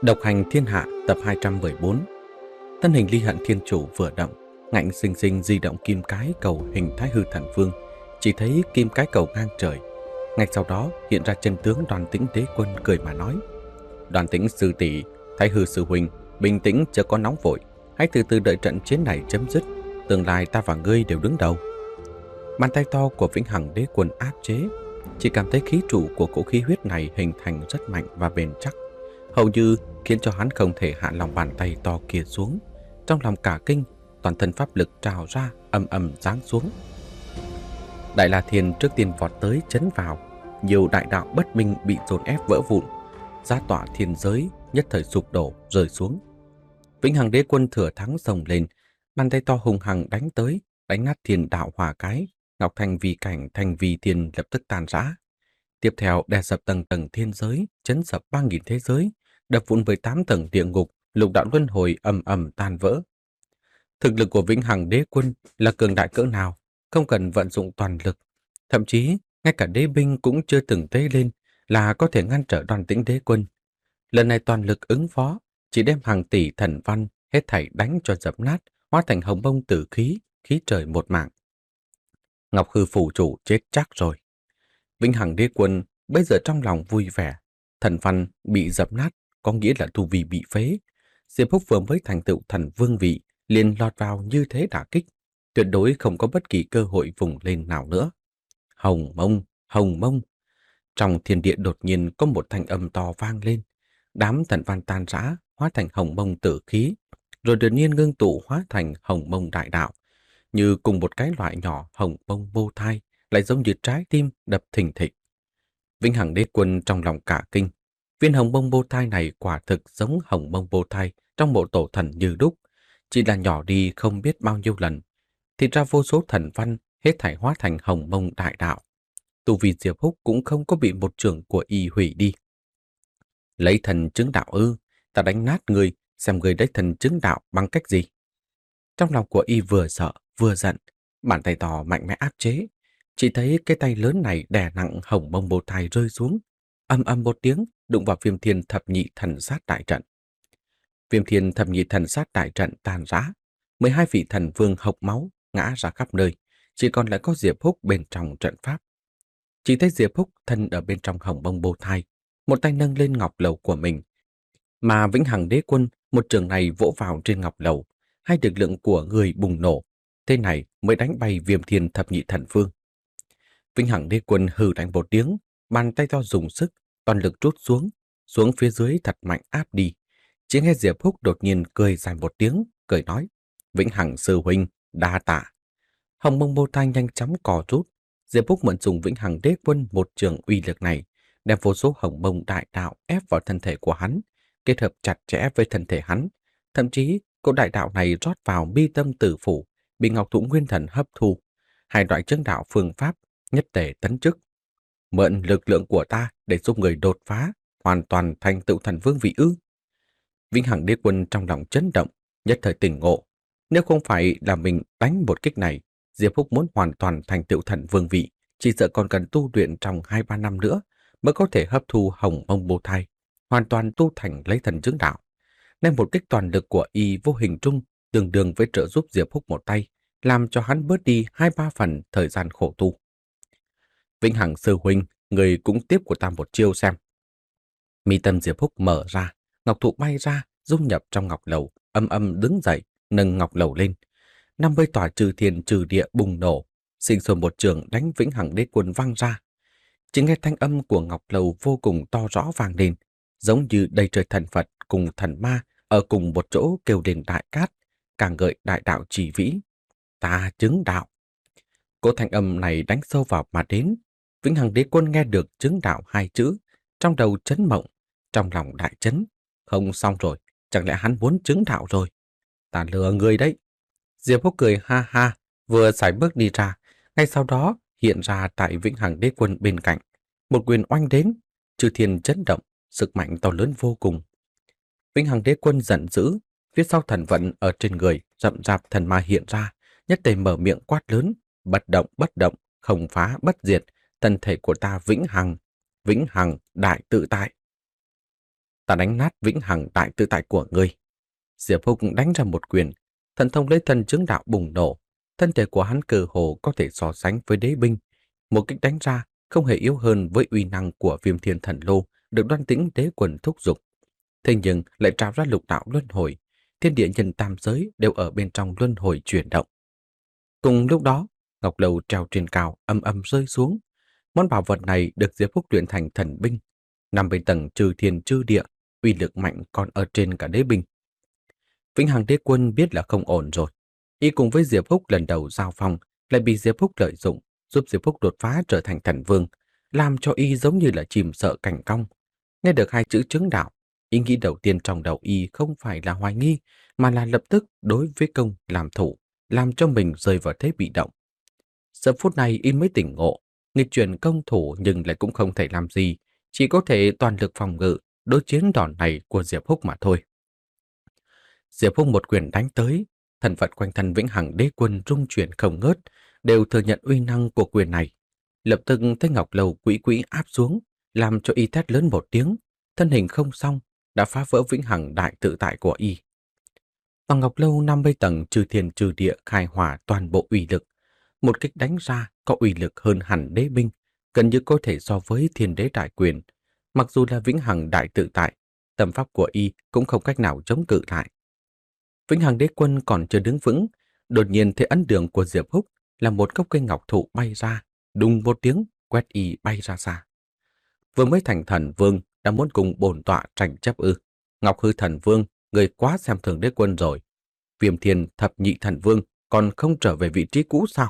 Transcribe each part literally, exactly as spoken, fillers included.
Độc hành thiên hạ tập hai trăm mười bốn. Thân hình Ly Hận Thiên Chủ vừa động, ngạnh sinh sinh di động kim cái cầu hình Thái Hư Thần Vương, chỉ thấy kim cái cầu ngang trời. Ngay sau đó hiện ra chân tướng Đoàn Tĩnh Đế Quân cười mà nói: Đoàn Tĩnh sư tỷ, Thái Hư sư huynh, bình tĩnh chớ có nóng vội, hãy từ từ đợi trận chiến này chấm dứt, tương lai ta và ngươi đều đứng đầu. Bàn tay to của Vĩnh Hằng Đế Quân áp chế, chỉ cảm thấy khí trụ của cỗ khí huyết này hình thành rất mạnh và bền chắc, hầu như khiến cho hắn không thể hạ lòng bàn tay to kia xuống. Trong lòng cả kinh, toàn thân pháp lực trào ra, ầm ầm giáng xuống. Đại La Thiên trước tiên vọt tới chấn vào, nhiều đại đạo bất minh bị dồn ép vỡ vụn, giá tọa thiên giới nhất thời sụp đổ rơi xuống. Vĩnh Hằng Đế Quân thừa thắng xông lên, bàn tay to hùng hằng đánh tới, đánh nát thiên đạo hỏa cái, ngọc thành vì cảnh thành vì thiên lập tức tan rã. Tiếp theo đè sập tầng tầng thiên giới, chấn sập ba nghìn thế giới, đập vụn với tám tầng địa ngục, lục đạo luân hồi ầm ầm tan vỡ. Thực lực của Vĩnh Hằng Đế Quân là cường đại cỡ nào, không cần vận dụng toàn lực, thậm chí ngay cả đế binh cũng chưa từng tế lên là có thể ngăn trở Đoàn Tĩnh Đế Quân. Lần này toàn lực ứng phó, chỉ đem hàng tỷ thần văn hết thảy đánh cho dập nát, hóa thành hồng bông tử khí, khí trời một mạng. Ngọc Hư phủ chủ chết chắc rồi. Vĩnh Hằng Đế Quân bây giờ trong lòng vui vẻ, thần văn bị dập nát có nghĩa là tu vi bị phế. Diệp Húc vừa mới thành tựu thần vương vị, liền lọt vào như thế đả kích, tuyệt đối không có bất kỳ cơ hội vùng lên nào nữa. Hồng mông, hồng mông. Trong thiên địa đột nhiên có một thanh âm to vang lên, đám thần văn tan rã, hóa thành hồng mông tử khí, rồi đột nhiên ngưng tụ hóa thành hồng mông đại đạo, như cùng một cái loại nhỏ hồng mông vô thai, lại giống như trái tim đập thình thịch. Vĩnh Hằng Đế Quân trong lòng cả kinh, viên hồng mông bô thai này quả thực giống hồng mông bô thai trong bộ tổ thần như đúc, chỉ là nhỏ đi không biết bao nhiêu lần, thì ra vô số thần văn hết thảy hóa thành hồng mông đại đạo. Tu vi Diệp Húc cũng không có bị một trường của y hủy đi. Lấy thần chứng đạo ư? Ta đánh nát người, xem người lấy thần chứng đạo bằng cách gì? Trong lòng của y vừa sợ vừa giận, bàn tay to mạnh mẽ áp chế. Chỉ thấy cái tay lớn này đè nặng hồng mông bồ thai rơi xuống, ầm ầm một tiếng đụng vào Viêm Thiên Thập Nhị Thần Sát Đại Trận. Viêm Thiên Thập Nhị Thần Sát Đại Trận tan rã, mười hai vị thần vương hộc máu ngã ra khắp nơi, chỉ còn lại có Diệp Húc bên trong trận pháp. Chỉ thấy Diệp Húc thân ở bên trong hồng mông bồ thai, một tay nâng lên ngọc lầu của mình, mà Vĩnh Hằng Đế Quân một trường này vỗ vào trên ngọc lầu, hai lực lượng của người bùng nổ, thế này mới đánh bay Viêm Thiên Thập Nhị Thần Vương. Vĩnh Hằng Đế Quân hừ đánh một tiếng, bàn tay to dùng sức, toàn lực trút xuống, xuống phía dưới thật mạnh áp đi. Chỉ nghe Diệp Húc đột nhiên cười dài một tiếng, cười nói: Vĩnh Hằng sư huynh, đa tạ. Hồng mông bô thai nhanh chóng cò rút. Diệp Húc mượn dùng Vĩnh Hằng Đế Quân một trường uy lực này, đem vô số hồng mông đại đạo ép vào thân thể của hắn, kết hợp chặt chẽ với thân thể hắn. Thậm chí, cỗ đại đạo này rót vào mi tâm tử phủ, bị Ngọc Thụ Nguyên Thần hấp thu. Hai loại chứng đạo phương pháp nhất tề tấn chức. Mượn lực lượng của ta để giúp người đột phá, hoàn toàn thành tựu thần vương vị ư? Vĩnh Hằng Đế Quân trong lòng chấn động, nhất thời tỉnh ngộ. Nếu không phải là mình đánh một kích này, Diệp Húc muốn hoàn toàn thành tựu thần vương vị, chỉ sợ còn cần tu luyện trong hai ba năm nữa mới có thể hấp thu hồng mông bồ thai, hoàn toàn tu thành lấy thần chứng đạo. Nên một kích toàn lực của y vô hình trung tương đương với trợ giúp Diệp Húc một tay, làm cho hắn bớt đi hai ba phần thời gian khổ tu. Vĩnh Hằng sư huynh, người cũng tiếp của ta một chiêu xem. Mi tâm Diệp Húc mở ra, ngọc thụ bay ra, dung nhập trong ngọc lầu, âm âm đứng dậy, nâng ngọc lầu lên. năm mươi tòa trừ thiên trừ địa bùng nổ, sinh sôi một trường đánh Vĩnh Hằng Đế Quân vang ra. Chỉ nghe thanh âm của ngọc lầu vô cùng to rõ vang lên, giống như đầy trời thần Phật cùng thần ma ở cùng một chỗ kêu lên đại cát, càng gợi đại đạo chỉ vĩ. Ta chứng đạo. Cỗ thanh âm này đánh sâu vào mà đến. Vĩnh Hằng Đế Quân nghe được chứng đạo hai chữ, trong đầu chấn mộng, trong lòng đại chấn. Không xong rồi, chẳng lẽ hắn muốn chứng đạo rồi? Ta lừa người đấy. Diệp Húc cười ha ha, vừa sải bước đi ra, ngay sau đó hiện ra tại Vĩnh Hằng Đế Quân bên cạnh. Một quyền oanh đến, chư thiên chấn động, sức mạnh to lớn vô cùng. Vĩnh Hằng Đế Quân giận dữ, phía sau thần vận ở trên người rậm rạp thần ma hiện ra, nhất tề mở miệng quát lớn: bất động bất động, không phá bất diệt, thân thể của ta vĩnh hằng, vĩnh hằng đại tự tại. Ta đánh nát vĩnh hằng đại tự tại của ngươi. Diệp Húc đánh ra một quyền, thần thông lấy thân chứng đạo bùng nổ. Thân thể của hắn cơ hồ có thể so sánh với đế binh. Một kích đánh ra không hề yếu hơn với uy năng của Viêm Thiên Thần Lô được Đoan Tĩnh Đế Quân thúc giục. Thế nhưng lại trào ra lục đạo luân hồi, thiên địa nhân tam giới đều ở bên trong luân hồi chuyển động. Cùng lúc đó, ngọc lầu treo trên cao âm âm rơi xuống. Món bảo vật này được Diệp Húc luyện thành thần binh, nằm bên tầng trừ thiên trừ địa, uy lực mạnh còn ở trên cả đế binh. Vĩnh Hằng Đế Quân biết là không ổn rồi. Y cùng với Diệp Húc lần đầu giao phong lại bị Diệp Húc lợi dụng, giúp Diệp Húc đột phá trở thành thần vương, làm cho Y giống như là chìm sợ cảnh cong. Nghe được hai chữ chứng đạo, ý nghĩ đầu tiên trong đầu Y không phải là hoài nghi, mà là lập tức đối với công làm thủ, làm cho mình rơi vào thế bị động. Giờ phút này Y mới tỉnh ngộ, nghịch chuyển công thủ nhưng lại cũng không thể làm gì, chỉ có thể toàn lực phòng ngự đối chiến đòn này của Diệp Húc mà thôi. Diệp Húc một quyền đánh tới, thần vật quanh thân Vĩnh Hằng Đế Quân rung chuyển không ngớt, đều thừa nhận uy năng của quyền này. Lập tức thấy ngọc lầu quỹ quỹ áp xuống, làm cho Y thét lớn một tiếng, thân hình không xong, đã phá vỡ Vĩnh Hằng đại tự tại của Y. Tầng ngọc lâu năm mươi tầng trừ thiên trừ địa khai hỏa toàn bộ uy lực, một kích đánh ra có uy lực hơn hẳn đế binh, gần như có thể so với thiên đế đại quyền. Mặc dù là Vĩnh Hằng đại tự tại, tâm pháp của Y cũng không cách nào chống cự lại. Vĩnh Hằng Đế Quân còn chưa đứng vững, đột nhiên thấy ấn đường của Diệp Húc là một gốc cây ngọc thụ bay ra, đùng một tiếng quét Y bay ra xa. Vừa mới thành thần vương đã muốn cùng bổn tọa tranh chấp ư? Ngọc Hư Thần Vương, người quá xem thường Đế Quân rồi. Viêm Thiên Thập Nhị Thần Vương còn không trở về vị trí cũ sao?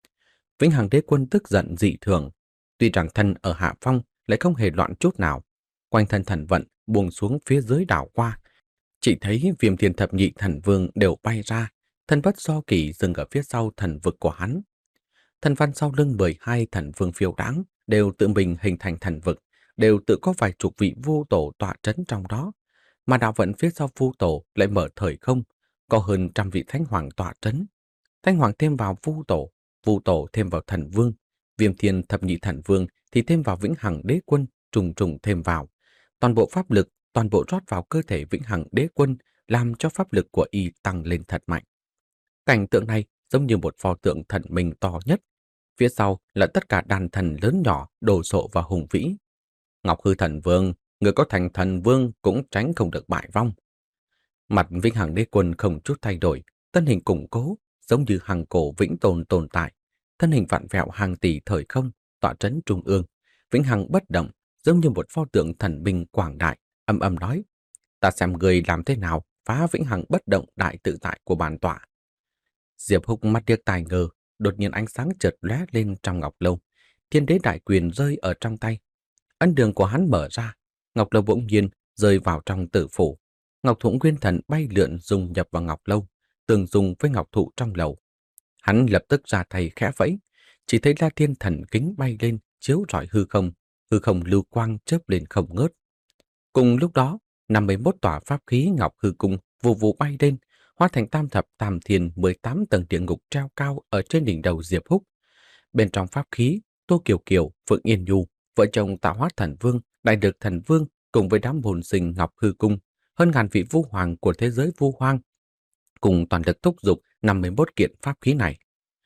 Vĩnh Hằng Đế Quân tức giận dị thường, tuy rằng thân ở hạ phong lại không hề loạn chút nào. Quanh thân thần vận buông xuống phía dưới đảo qua, chỉ thấy Viêm Thiên Thập Nhị Thần Vương đều bay ra, thân vất do kỳ dừng ở phía sau thần vực của hắn. Thần văn sau lưng mười hai thần vương phiêu đáng đều tự mình hình thành thần vực, đều tự có vài chục vị vu tổ tọa trấn trong đó, mà đạo vận phía sau vu tổ lại mở thời không, có hơn trăm vị thánh hoàng tọa trấn. Thánh hoàng thêm vào vu tổ, vu tổ thêm vào thần vương, Viêm Thiên Thập Nhị Thần Vương thì thêm vào Vĩnh Hằng Đế Quân, trùng trùng thêm vào. Toàn bộ pháp lực, toàn bộ rót vào cơ thể Vĩnh Hằng Đế Quân, làm cho pháp lực của Y tăng lên thật mạnh. Cảnh tượng này giống như một pho tượng thần minh to nhất. Phía sau là tất cả đàn thần lớn nhỏ đồ sộ và hùng vĩ. Ngọc Hư Thần Vương, người có thành thần vương cũng tránh không được bại vong. Mặt Vĩnh Hằng Đế Quân không chút thay đổi, thân hình củng cố, giống như hằng cổ vĩnh tồn tồn tại. Thân hình vặn vẹo hàng tỷ thời không, tọa trấn trung ương. Vĩnh Hằng bất động, giống như một pho tượng thần binh quảng đại, âm âm nói: ta xem người làm thế nào phá Vĩnh Hằng bất động đại tự tại của bản tọa. Diệp Húc mắt điếc tai ngơ, đột nhiên ánh sáng chợt lóe lên trong ngọc lâu. Thiên đế đại quyền rơi ở trong tay. Ân đường của hắn mở ra, ngọc lâu bỗng nhiên rơi vào trong tử phủ. Ngọc thụ nguyên thần bay lượn dung nhập vào ngọc lâu, tương dung với ngọc thụ trong lầu. Hắn lập tức ra tay khẽ vẫy, chỉ thấy La Thiên Thần kính bay lên, chiếu rọi hư không, hư không lưu quang chớp lên không ngớt. Cùng lúc đó, năm mươi mốt tòa pháp khí ngọc hư cung vù vù bay lên, hóa thành tam thập tam thiên mười tám tầng địa ngục treo cao ở trên đỉnh đầu Diệp Húc. Bên trong pháp khí, Tô Kiều Kiều, Phượng Yên Nhu, vợ chồng Tạo Hóa Thần Vương, Đại Được Thần Vương cùng với đám hồn sinh ngọc hư cung, hơn ngàn vị vu hoàng của thế giới vu hoang, cùng toàn lực thúc giục năm mươi mốt kiện pháp khí này.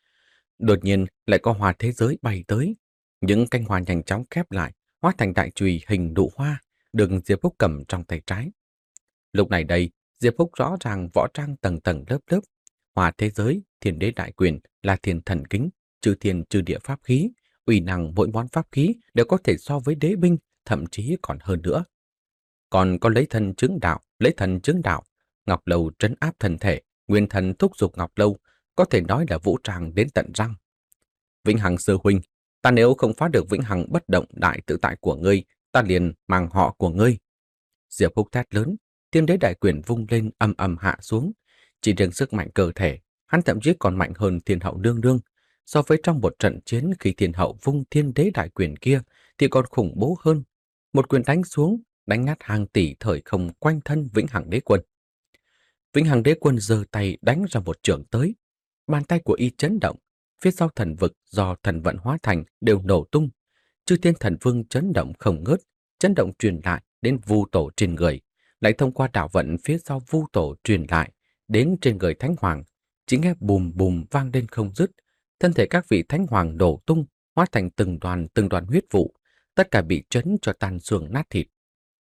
Đột nhiên lại có hoa thế giới bay tới, những cánh hoa nhanh chóng khép lại, hóa thành đại chùy hình nụ hoa, được Diệp Húc cầm trong tay trái. Lúc này đây, Diệp Húc rõ ràng võ trang tầng tầng lớp lớp, hoa thế giới, thiên đế đại quyền, là thiên thần kính, trừ thiên trừ địa pháp khí, uy năng mỗi món pháp khí đều có thể so với đế binh, thậm chí còn hơn nữa. Còn có lấy thần chứng đạo, lấy thần chứng đạo, ngọc lâu trấn áp thân thể, nguyên thần thúc giục ngọc lâu, có thể nói là vũ trang đến tận răng. Vĩnh Hằng sư huynh, ta nếu không phá được Vĩnh Hằng bất động đại tự tại của ngươi, ta liền mang họ của ngươi. Diệp Húc thét lớn, thiên đế đại quyền vung lên âm âm hạ xuống. Chỉ riêng sức mạnh cơ thể, hắn thậm chí còn mạnh hơn thiên hậu nương nương. So với trong một trận chiến khi thiên hậu vung thiên đế đại quyền kia thì còn khủng bố hơn. Một quyền đánh xuống, đánh ngắt hàng tỷ thời không quanh thân Vĩnh Hằng Đế Quân. Vĩnh Hằng Đế Quân giơ tay đánh ra một chưởng tới. Bàn tay của y chấn động, phía sau thần vực do thần vận hóa thành đều nổ tung. Chư thiên thần vương chấn động không ngớt, chấn động truyền lại, đến vu tổ trên người, lại thông qua đạo vận phía sau vu tổ truyền lại đến trên người thánh hoàng, chỉ nghe bùm bùm vang lên không dứt, thân thể các vị thánh hoàng đổ tung, hóa thành từng đoàn từng đoàn huyết vụ, tất cả bị chấn cho tan xương nát thịt.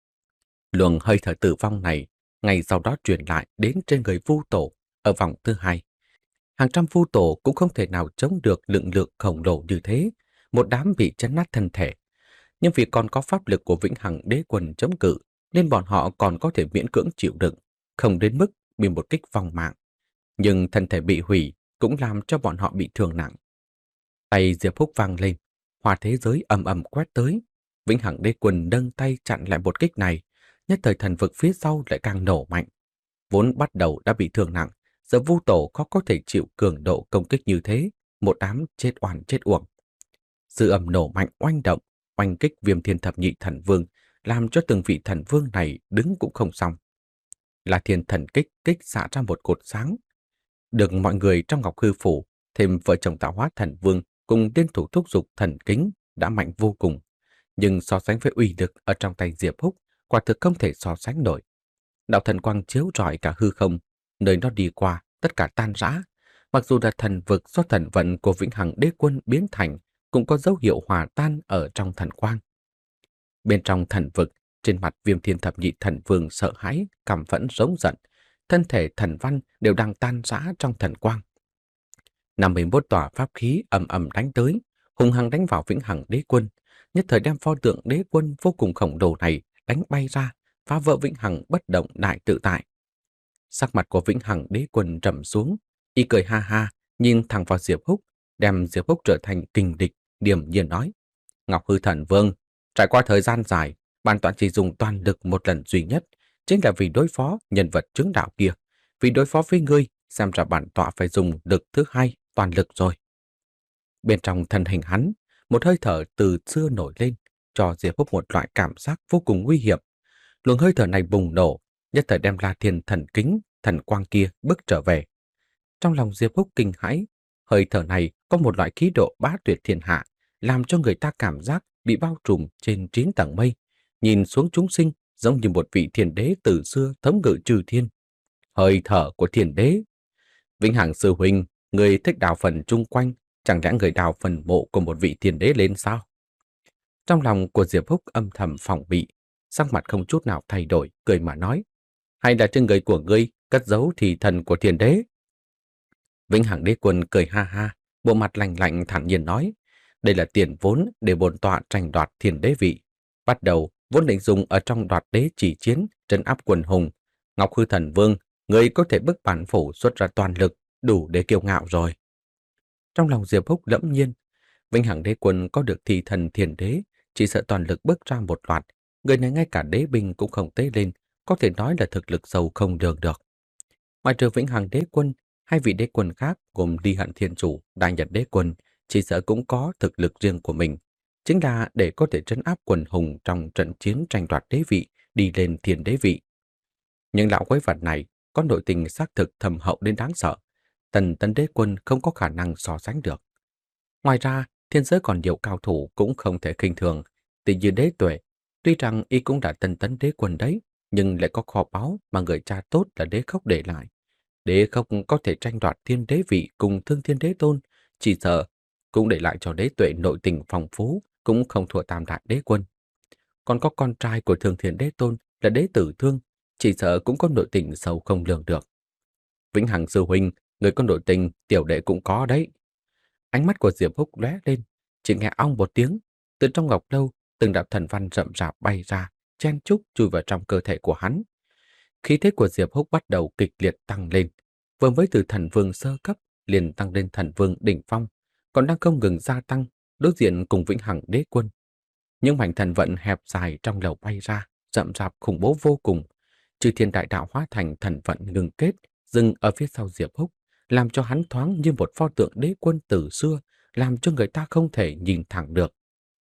Luồng hơi thở tử vong này ngày sau đó truyền lại đến trên người vu tổ ở vòng thứ hai. Hàng trăm vu tổ cũng không thể nào chống được lượng lượng khổng lồ như thế, một đám bị chấn nát thân thể. Nhưng vì còn có pháp lực của Vĩnh Hằng Đế Quân chống cự, nên bọn họ còn có thể miễn cưỡng chịu đựng, không đến mức bị một kích vong mạng. Nhưng thân thể bị hủy cũng làm cho bọn họ bị thương nặng. Tay Diệp Húc vang lên, hòa thế giới ầm ầm quét tới. Vĩnh Hằng Đế Quân nâng tay chặn lại một kích này, nhất thời thần vực phía sau lại càng nổ mạnh. Vốn bắt đầu đã bị thương nặng, giờ vu tổ khó có thể chịu cường độ công kích như thế, một đám chết oan chết uổng. Sự ầm nổ mạnh oanh động, oanh kích Viêm Thiên Thập Nhị Thần Vương, làm cho từng vị thần vương này đứng cũng không xong. Là Thiên Thần Kích kích xạ ra một cột sáng. Được mọi người trong Ngọc Hư Phủ, thêm vợ chồng Tạo Hóa Thần Vương cùng liên thủ thúc giục thần kính đã mạnh vô cùng. Nhưng so sánh với uy lực ở trong tay Diệp Húc, quả thực không thể so sánh nổi. Đạo thần quang chiếu rọi cả hư không, nơi nó đi qua, tất cả tan rã. Mặc dù là thần vực do thần vận của Vĩnh Hằng Đế Quân biến thành, cũng có dấu hiệu hòa tan ở trong thần quang. Bên trong thần vực, trên mặt Viêm Thiên Thập Nhị Thần Vương sợ hãi, căm phẫn rống giận, thân thể thần văn đều đang tan rã trong thần quang. năm mươi mốt tòa pháp khí ầm ầm đánh tới, hùng hăng đánh vào Vĩnh Hằng Đế Quân, nhất thời đem pho tượng Đế Quân vô cùng khổng lồ này đánh bay ra, phá vỡ Vĩnh Hằng bất động đại tự tại. Sắc mặt của Vĩnh Hằng Đế Quân trầm xuống, y cười ha ha, nhìn thẳng vào Diệp Húc, đem Diệp Húc trở thành kình địch, điềm nhiên nói: Ngọc Hư Thần Vương, trải qua thời gian dài, bản tọa chỉ dùng toàn lực một lần duy nhất, chính là vì đối phó nhân vật chứng đạo kia. Vì đối phó với ngươi, xem ra bản tọa phải dùng lực thứ hai, toàn lực rồi. Bên trong thân hình hắn, một hơi thở từ xưa nổi lên, cho Diệp Húc một loại cảm giác vô cùng nguy hiểm. Luồng hơi thở này bùng nổ, nhất thời đem La Thiên Thần Kính, thần quang kia bước trở về. Trong lòng Diệp Húc kinh hãi, hơi thở này có một loại khí độ bá tuyệt thiên hạ, làm cho người ta cảm giác bị bao trùm trên chín tầng mây, nhìn xuống chúng sinh giống như một vị thiên đế từ xưa thống ngự trừ thiên. Hơi thở của thiên đế. Vĩnh Hằng sư huynh, người thích đào phần chung quanh, chẳng lẽ người đào phần mộ của một vị thiên đế lên sao? Trong lòng của Diệp Húc âm thầm phòng bị, sắc mặt không chút nào thay đổi, cười mà nói: hay là trên người của ngươi cất giấu thì thần của thiên đế? Vĩnh Hằng Đế Quân cười ha ha, bộ mặt lạnh lạnh thản nhiên nói: đây là tiền vốn để bổn tọa tranh đoạt thiên đế vị. Bắt đầu vốn định dùng ở trong đoạt đế chỉ chiến, trấn áp quần hùng. Ngọc Hư Thần Vương, người có thể bức bản phủ xuất ra toàn lực, đủ để kiêu ngạo rồi. Trong lòng Diệp Húc lẫm nhiên, Vĩnh Hằng Đế Quân có được thi thần thiên đế, chỉ sợ toàn lực bước ra một loạt, người này ngay cả đế binh cũng không tế lên, có thể nói là thực lực sâu không lường được. Ngoài trừ Vĩnh Hằng Đế Quân, hai vị đế quân khác gồm Ly Hận Thiên Chủ, Đại Nhật Đế Quân, chỉ sợ cũng có thực lực riêng của mình, chính là để có thể trấn áp quần hùng trong trận chiến tranh đoạt đế vị, đi lên thiên đế vị. Nhưng lão quái vật này có nội tình xác thực thâm hậu đến đáng sợ, Tần Tấn Đế Quân không có khả năng so sánh được. Ngoài ra, thiên giới còn nhiều cao thủ cũng không thể khinh thường, tỷ như Đế Tuệ, tuy rằng y cũng đã Tần Tấn Đế Quân đấy, nhưng lại có kho báu mà người cha tốt là Đế Khốc để lại. Đế Khốc có thể tranh đoạt thiên đế vị cùng Thương Thiên Đế Tôn, chỉ sợ cũng để lại cho Đế Tuệ nội tình phong phú, cũng không thua Tam Đại Đế Quân. Còn có con trai của Thương Thiên Đế Tôn là Đế Tử Thương, chỉ sợ cũng có nội tình sâu không lường được. Vĩnh Hằng sư huynh, người có nội tình, tiểu đệ cũng có đấy. Ánh mắt của Diệp Húc lóe lên, chỉ nghe ong một tiếng, từ trong ngọc lâu, từng đạo thần văn rậm rạp bay ra, chen chúc chui vào trong cơ thể của hắn. Khí thế của Diệp Húc bắt đầu kịch liệt tăng lên, vừa mới từ thần vương sơ cấp liền tăng lên thần vương đỉnh phong, còn đang không ngừng gia tăng, đối diện cùng Vĩnh Hằng Đế Quân. Những mảnh thần vận hẹp dài trong lầu bay ra, rậm rạp khủng bố vô cùng, Chư Thiên Đại Đạo hóa thành thần vận ngừng kết, dừng ở phía sau Diệp Húc, làm cho hắn thoáng như một pho tượng đế quân từ xưa, làm cho người ta không thể nhìn thẳng được.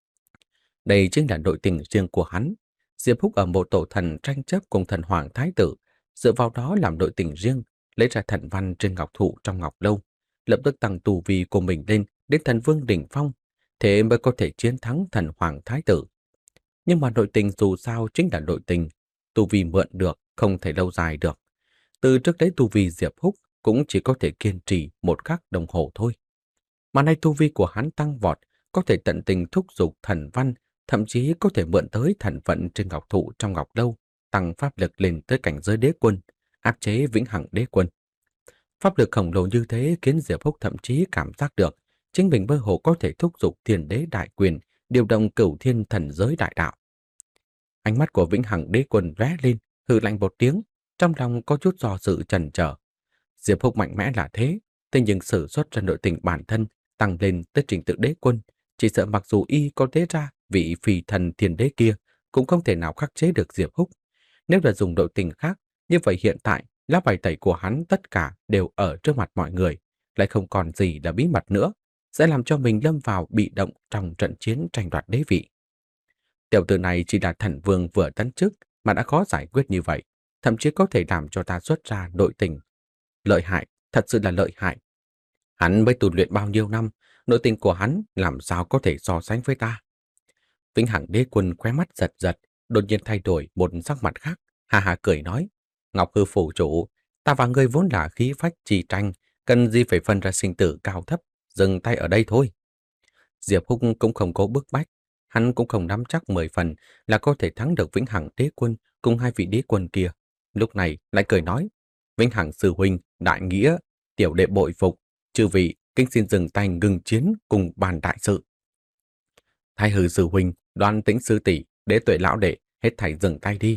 Đây chính là nội tình riêng của hắn. Diệp Húc ở một tổ thần tranh chấp cùng thần hoàng thái tử, dựa vào đó làm nội tình riêng, lấy ra thần văn trên ngọc thụ trong ngọc lâu, lập tức tăng tu vi của mình lên đến thần vương đỉnh phong, thế mới có thể chiến thắng thần hoàng thái tử. Nhưng mà nội tình dù sao chính là nội tình, tu vi mượn được, không thể lâu dài được. Từ trước đấy tu vi Diệp Húc cũng chỉ có thể kiên trì một khắc đồng hồ thôi. Mà nay tu vi của hắn tăng vọt, có thể tận tình thúc giục thần văn, thậm chí có thể mượn tới thần vận trên ngọc thụ trong ngọc lâu, tăng pháp lực lên tới cảnh giới đế quân, áp chế vĩnh hằng đế quân. Pháp lực khổng lồ như thế khiến Diệp Húc thậm chí cảm giác được chính mình mơ hồ có thể thúc giục thiên đế đại quyền, điều động cửu thiên thần giới đại đạo. Ánh mắt của vĩnh hằng đế quân lóe lên, hừ lạnh một tiếng, trong lòng có chút do dự chần chờ. Diệp Húc mạnh mẽ là thế, thế nhưng sử xuất ra nội tình bản thân tăng lên tới trình tự đế quân, chỉ sợ mặc dù y có tế ra vị phì thần thiên đế kia cũng không thể nào khắc chế được Diệp Húc. Nếu là dùng nội tình khác, như vậy hiện tại lá bài tẩy của hắn tất cả đều ở trước mặt mọi người, lại không còn gì là bí mật nữa, sẽ làm cho mình lâm vào bị động trong trận chiến tranh đoạt đế vị. Tiểu tử này chỉ là thần vương vừa tấn chức mà đã khó giải quyết như vậy, thậm chí có thể làm cho ta xuất ra nội tình. Lợi hại, thật sự là lợi hại. Hắn mới tu luyện bao nhiêu năm, nội tình của hắn làm sao có thể so sánh với ta. Vĩnh Hằng Đế Quân khóe mắt giật giật, đột nhiên thay đổi một sắc mặt khác, hà hà cười nói: "Ngọc Hư phủ chủ, ta và ngươi vốn là khí phách chi tranh, cần gì phải phân ra sinh tử cao thấp, dừng tay ở đây thôi." Diệp Húc cũng không cố bức bách, hắn cũng không nắm chắc mười phần là có thể thắng được Vĩnh Hằng Đế Quân cùng hai vị đế quân kia. Lúc này lại cười nói: "Vĩnh Hằng sư huynh, đại nghĩa, tiểu đệ bội phục, chư vị kính xin dừng tay ngừng chiến cùng bàn đại sự." Thái Hư sư huynh, Đoan Tĩnh sư tỷ, Đế Tuệ lão đệ, hết thảy dừng tay đi.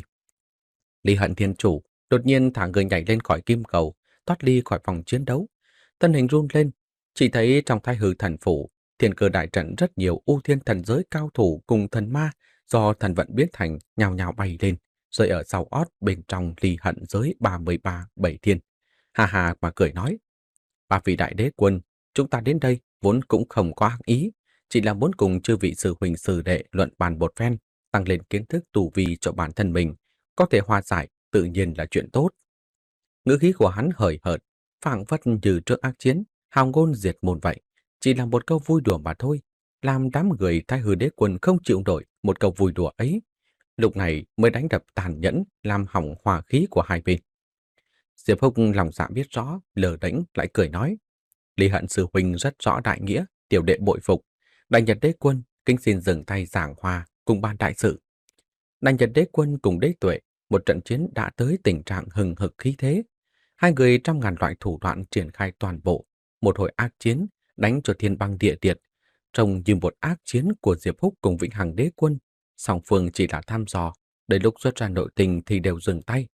Lý Hận Thiên chủ đột nhiên thả người nhảy lên khỏi kim cầu, thoát ly khỏi phòng chiến đấu. Thân hình run lên, chỉ thấy trong Thái Hư thần phủ, thiên cơ đại trận rất nhiều u thiên thần giới cao thủ cùng thần ma do thần vận biến thành nhào nhào bay lên, rơi ở sau ót bên trong Lý Hận giới ba mươi ba bảy thiên. Hà hà mà cười nói: "Ba vị đại đế quân, chúng ta đến đây vốn cũng không có ác ý, chỉ là muốn cùng chư vị sư huynh sư đệ luận bàn một phen, tăng lên kiến thức tu vi cho bản thân mình, có thể hòa giải tự nhiên là chuyện tốt." Ngữ khí của hắn hời hợt, phảng phất như trước ác chiến, hào ngôn diệt môn vậy, chỉ là một câu vui đùa mà thôi, làm đám người Thái Hư đế quân không chịu nổi một câu vui đùa ấy. Lúc này mới đánh đập tàn nhẫn, làm hỏng hòa khí của hai bên. Diệp Húc lòng dạ biết rõ, lờ đễnh lại cười nói: "Lý Hận sư huynh rất rõ đại nghĩa, tiểu đệ bội phục. Đại Nhật đế quân kính xin dừng tay giảng hòa cùng ban đại sự." Đại Nhật đế quân cùng đế tuệ, một trận chiến đã tới tình trạng hừng hực khí thế. Hai người trăm ngàn loại thủ đoạn triển khai toàn bộ, một hồi ác chiến đánh cho thiên băng địa liệt, trông như một ác chiến của Diệp Húc cùng Vĩnh Hằng đế quân. Song phương chỉ là thăm dò, đến lúc xuất ra nội tình thì đều dừng tay.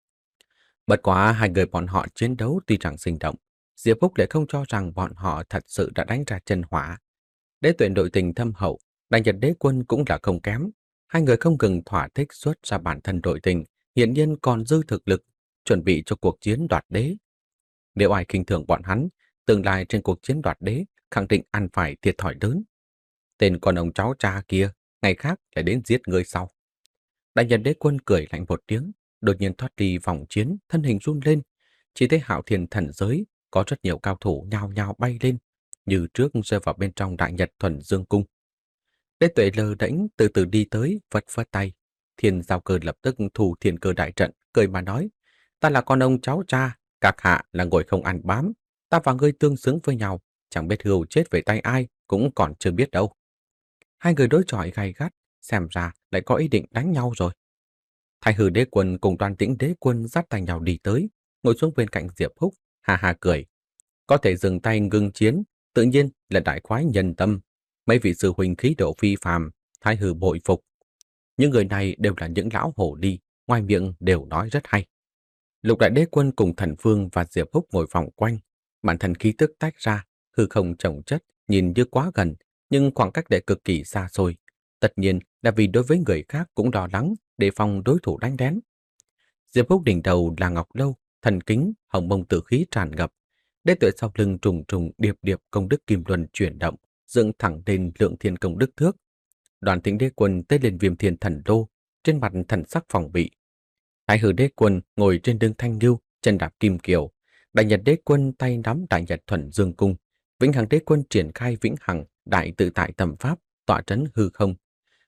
Bất quá hai người bọn họ chiến đấu tuy rằng sinh động, Diệp Húc lại không cho rằng bọn họ thật sự đã đánh ra chân hỏa. Đế tuệ nội tình thâm hậu, Đại Nhật đế quân cũng là không kém. Hai người không ngừng thỏa thích xuất ra bản thân nội tình, hiển nhiên còn dư thực lực, chuẩn bị cho cuộc chiến đoạt đế. Nếu ai khinh thường bọn hắn, tương lai trên cuộc chiến đoạt đế khẳng định ăn phải thiệt thòi lớn. Tên con ông cháu cha kia, ngày khác lại đến giết người sau. Đại Nhật đế quân cười lạnh một tiếng, đột nhiên thoát đi vòng chiến, thân hình run lên. Chỉ thấy Hạo Thiên thần giới có rất nhiều cao thủ nhao nhao bay lên, như trước rơi vào bên trong Đại Nhật thuần dương cung. Đế tuệ lơ đễnh từ từ đi tới, phất phất tay. Thiên giao cơ lập tức thu thiên cơ đại trận, cười mà nói: "Ta là con ông cháu cha, các hạ là ngồi không ăn bám. Ta và ngươi tương xứng với nhau, chẳng biết hưu chết về tay ai cũng còn chưa biết đâu." Hai người đối chọi gay gắt, xem ra lại có ý định đánh nhau rồi. Thái Hư đế quân cùng Đoan Tĩnh đế quân dắt tay nhau đi tới, ngồi xuống bên cạnh Diệp Húc, hà hà cười: "Có thể dừng tay ngưng chiến, tự nhiên là đại khoái nhân tâm. Mấy vị sư huynh khí độ phi phàm, Thái Hư bội phục." Những người này đều là những lão hổ ly, ngoài miệng đều nói rất hay. Lục đại đế quân cùng Thần Phương và Diệp Húc ngồi vòng quanh, bản thân khí tức tách ra, hư không chồng chất, nhìn như quá gần, nhưng khoảng cách lại cực kỳ xa xôi. Tất nhiên là vì đối với người khác cũng lo lắng, đề phòng đối thủ đánh lén. Diệp Húc đỉnh đầu là ngọc lâu, thần kính, hồng mông tử khí tràn ngập. Đế tuệ sau lưng trùng trùng điệp điệp công đức kim luân chuyển động, dựng thẳng lên lượng thiên công đức thước. Đoàn Tĩnh đế quân tê lên viêm thiên thần đô, trên mặt thần sắc phòng bị. Thái Hư đế quân ngồi trên lưng thanh lưu, chân đạp kim kiều. Đại Nhật đế quân tay nắm Đại Nhật thuần dương cung. Vĩnh Hằng đế quân triển khai vĩnh hằng đại tự tại tầm pháp, tọa trấn hư không.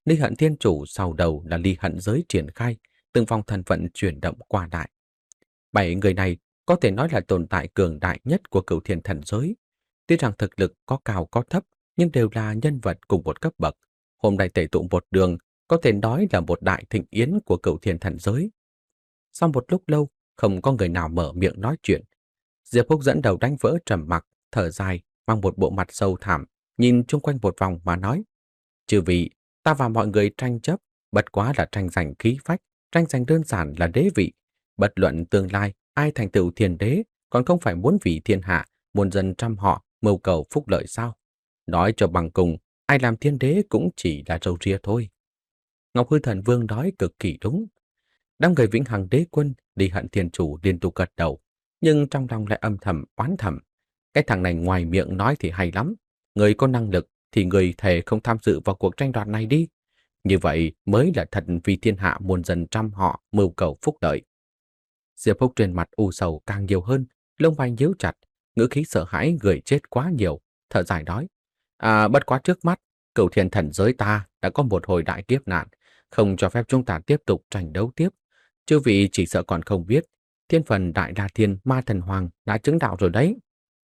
Ly Hận Thiên Chủ sau đầu là Ly Hận Giới triển khai, từng vòng thân phận chuyển động qua đại. Bảy người này có thể nói là tồn tại cường đại nhất của Cửu Thiên Thần Giới. Tuy rằng thực lực có cao có thấp, nhưng đều là nhân vật cùng một cấp bậc. Hôm nay tề tụ một đường, có thể nói là một đại thịnh yến của Cửu Thiên Thần Giới. Sau một lúc lâu, không có người nào mở miệng nói chuyện. Diệp Húc dẫn đầu đánh vỡ trầm mặc, thở dài, mang một bộ mặt sâu thẳm, nhìn chung quanh một vòng mà nói: "Chư vị, ta và mọi người tranh chấp, bất quá là tranh giành khí phách, tranh giành đơn giản là đế vị. Bất luận tương lai ai thành tựu thiên đế, còn không phải muốn vì thiên hạ, muôn dân trăm họ, mưu cầu phúc lợi sao? Nói cho bằng cùng, ai làm thiên đế cũng chỉ là râu ria thôi." Ngọc Hư Thần Vương nói cực kỳ đúng. Đám người Vĩnh Hằng Đế Quân, Ly Hận Thiên Chủ liên tục gật đầu, nhưng trong lòng lại âm thầm oán thầm. Cái thằng này ngoài miệng nói thì hay lắm, người có năng lực thì người thề không tham dự vào cuộc tranh đoạt này đi. Như vậy mới là thật vì thiên hạ muôn dân trăm họ mưu cầu phúc lợi. Diệp Húc trên mặt u sầu càng nhiều hơn, lông mày nhíu chặt, ngữ khí sợ hãi người chết quá nhiều, thở dài nói: "À, bất quá trước mắt, Cửu Thiên Thần Giới ta đã có một hồi đại kiếp nạn, không cho phép chúng ta tiếp tục tranh đấu tiếp. Chư vị chỉ sợ còn không biết, thiên phần Đại La Thiên Ma Thần Hoàng đã chứng đạo rồi đấy."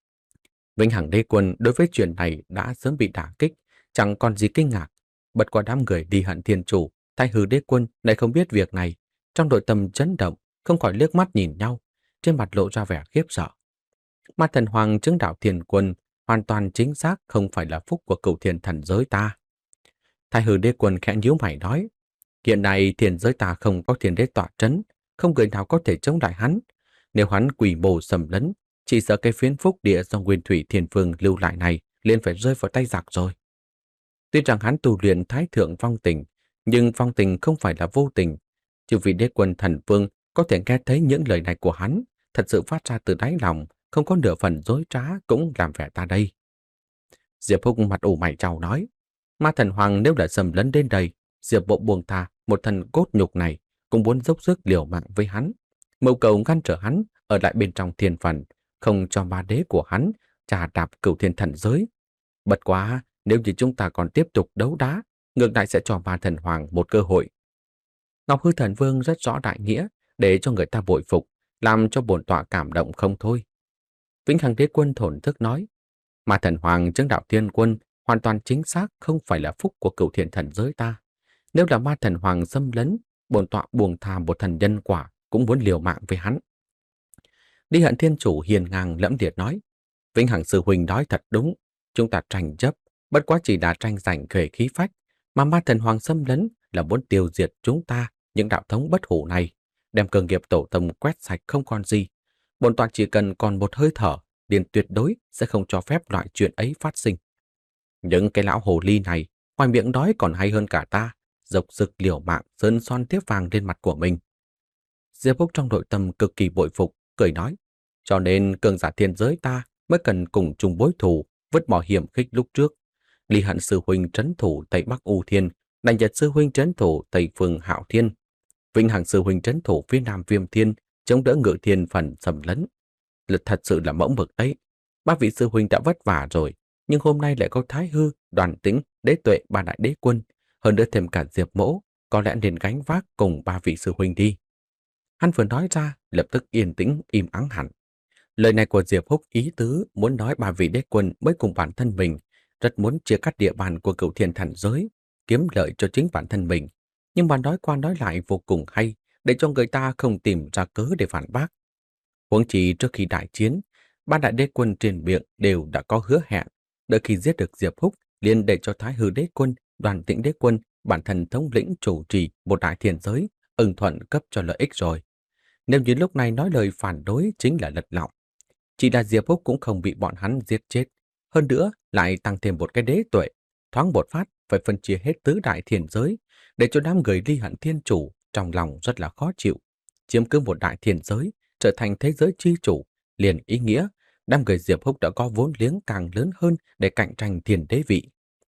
Vĩnh Hằng Đế Quân đối với chuyện này đã sớm bị đả kích, chẳng còn gì kinh ngạc. Bất quá đám người Ly Hận Thiên Chủ, Thái Hư Đế Quân lại không biết việc này, trong nội tâm chấn động, không khỏi liếc mắt nhìn nhau, trên mặt lộ ra vẻ khiếp sợ. Ma Thần Hoàng chứng đạo Thiên Quân hoàn toàn chính xác không phải là phúc của Cửu Thiên Thần Giới ta. Thái Hư Đế Quân khẽ nhíu mày nói: "Hiện nay thiên giới ta không có thiên đế tọa trấn, không người nào có thể chống lại hắn. Nếu hắn quỷ mô xâm lấn, chỉ sợ cái phiến phúc địa do Nguyên Thủy Thiên Vương lưu lại này liền phải rơi vào tay giặc rồi." Tuy rằng hắn tu luyện Thái Thượng Vong Tình, nhưng Vong Tình không phải là vô tình. Chư vị Đế Quân Thần Vương có thể nghe thấy những lời này của hắn, thật sự phát ra từ đáy lòng, không có nửa phần dối trá cũng làm vẻ ta đây. Diệp Húc mặt ủ mày trao nói: "Ma Thần Hoàng nếu đã xâm lấn đến đây, Diệp Bộ buông tha một thần cốt nhục này, cũng muốn dốc sức liều mạng với hắn, mưu cầu ngăn trở hắn ở lại bên trong thiên phần, không cho ma đế của hắn trà đạp Cửu Thiên Thần Giới. Bất quá, nếu như chúng ta còn tiếp tục đấu đá, ngược lại sẽ cho Ma Thần Hoàng một cơ hội." Ngọc Hư Thần Vương rất rõ đại nghĩa, để cho người ta bội phục, làm cho bổn tọa cảm động không thôi. Vĩnh Hằng Đế Quân thổn thức nói: "Ma Thần Hoàng chứng đạo Thiên Quân hoàn toàn chính xác không phải là phúc của Cửu Thiên Thần Giới ta. Nếu là Ma Thần Hoàng xâm lấn, bổn tọa buông tha một thần nhân quả cũng muốn liều mạng với hắn." Ly Hận Thiên Chủ hiền ngang lẫm liệt nói: "Vĩnh Hằng sư huynh nói thật đúng, chúng ta tranh chấp, bất quá chỉ là tranh giành khởi khí phách, mà Ma Thần Hoàng xâm lấn là muốn tiêu diệt chúng ta những đạo thống bất hủ này, đem cơ nghiệp tổ tông quét sạch không còn gì. Bổn tọa chỉ cần còn một hơi thở, liền tuyệt đối sẽ không cho phép loại chuyện ấy phát sinh. Những cái lão hồ ly này, ngoài miệng nói còn hay hơn cả ta, dốc sức liều mạng sơn son tiếp vàng lên mặt của mình." Diệp Húc trong nội tâm cực kỳ bội phục, cười nói: "Cho nên cường giả thiên giới ta mới cần cùng chung bối thù, vứt bỏ hiểm khích lúc trước. Ly Hận sư huynh trấn thủ Tây Bắc U Thiên, Đành Nhật sư huynh trấn thủ Tây Phương Hạo Thiên, Vĩnh Hằng sư huynh trấn thủ phía Nam Viêm Thiên, chống đỡ Ngự Thiên phần xâm lấn. Lực thật sự là mẫu mực đấy. Ba vị sư huynh đã vất vả rồi, nhưng hôm nay lại có Thái Hư, Đoàn Tĩnh, Đế Tuệ, ba đại đế quân, hơn nữa thêm cả Diệp Mỗ, có lẽ nên gánh vác cùng ba vị sư huynh đi." Hắn vừa nói ra, lập tức yên tĩnh im ắng hẳn. Lời này của Diệp Húc ý tứ muốn nói ba vị đế quân mới cùng bản thân mình, rất muốn chia cắt địa bàn của Cửu Thiên Thần Giới, kiếm lợi cho chính bản thân mình, nhưng mà nói qua nói lại vô cùng hay, để cho người ta không tìm ra cớ để phản bác. Huống chi trước khi đại chiến, ba đại đế quân trên miệng đều đã có hứa hẹn, đợi khi giết được Diệp Húc, liền để cho Thái Hư đế quân, Đoàn Tĩnh đế quân, bản thân thống lĩnh chủ trì một đại thiên giới, ưng thuận cấp cho lợi ích rồi. Nếu như lúc này nói lời phản đối chính là lật lọng. Chỉ là Diệp Húc cũng không bị bọn hắn giết chết, hơn nữa lại tăng thêm một cái đế tuệ, thoáng một phát phải phân chia hết tứ đại thiên giới, để cho đám người Ly Hận Thiên Chủ trong lòng rất là khó chịu. Chiếm cứ một đại thiên giới, trở thành thế giới chi chủ, liền ý nghĩa đám người Diệp Húc đã có vốn liếng càng lớn hơn để cạnh tranh thiên đế vị.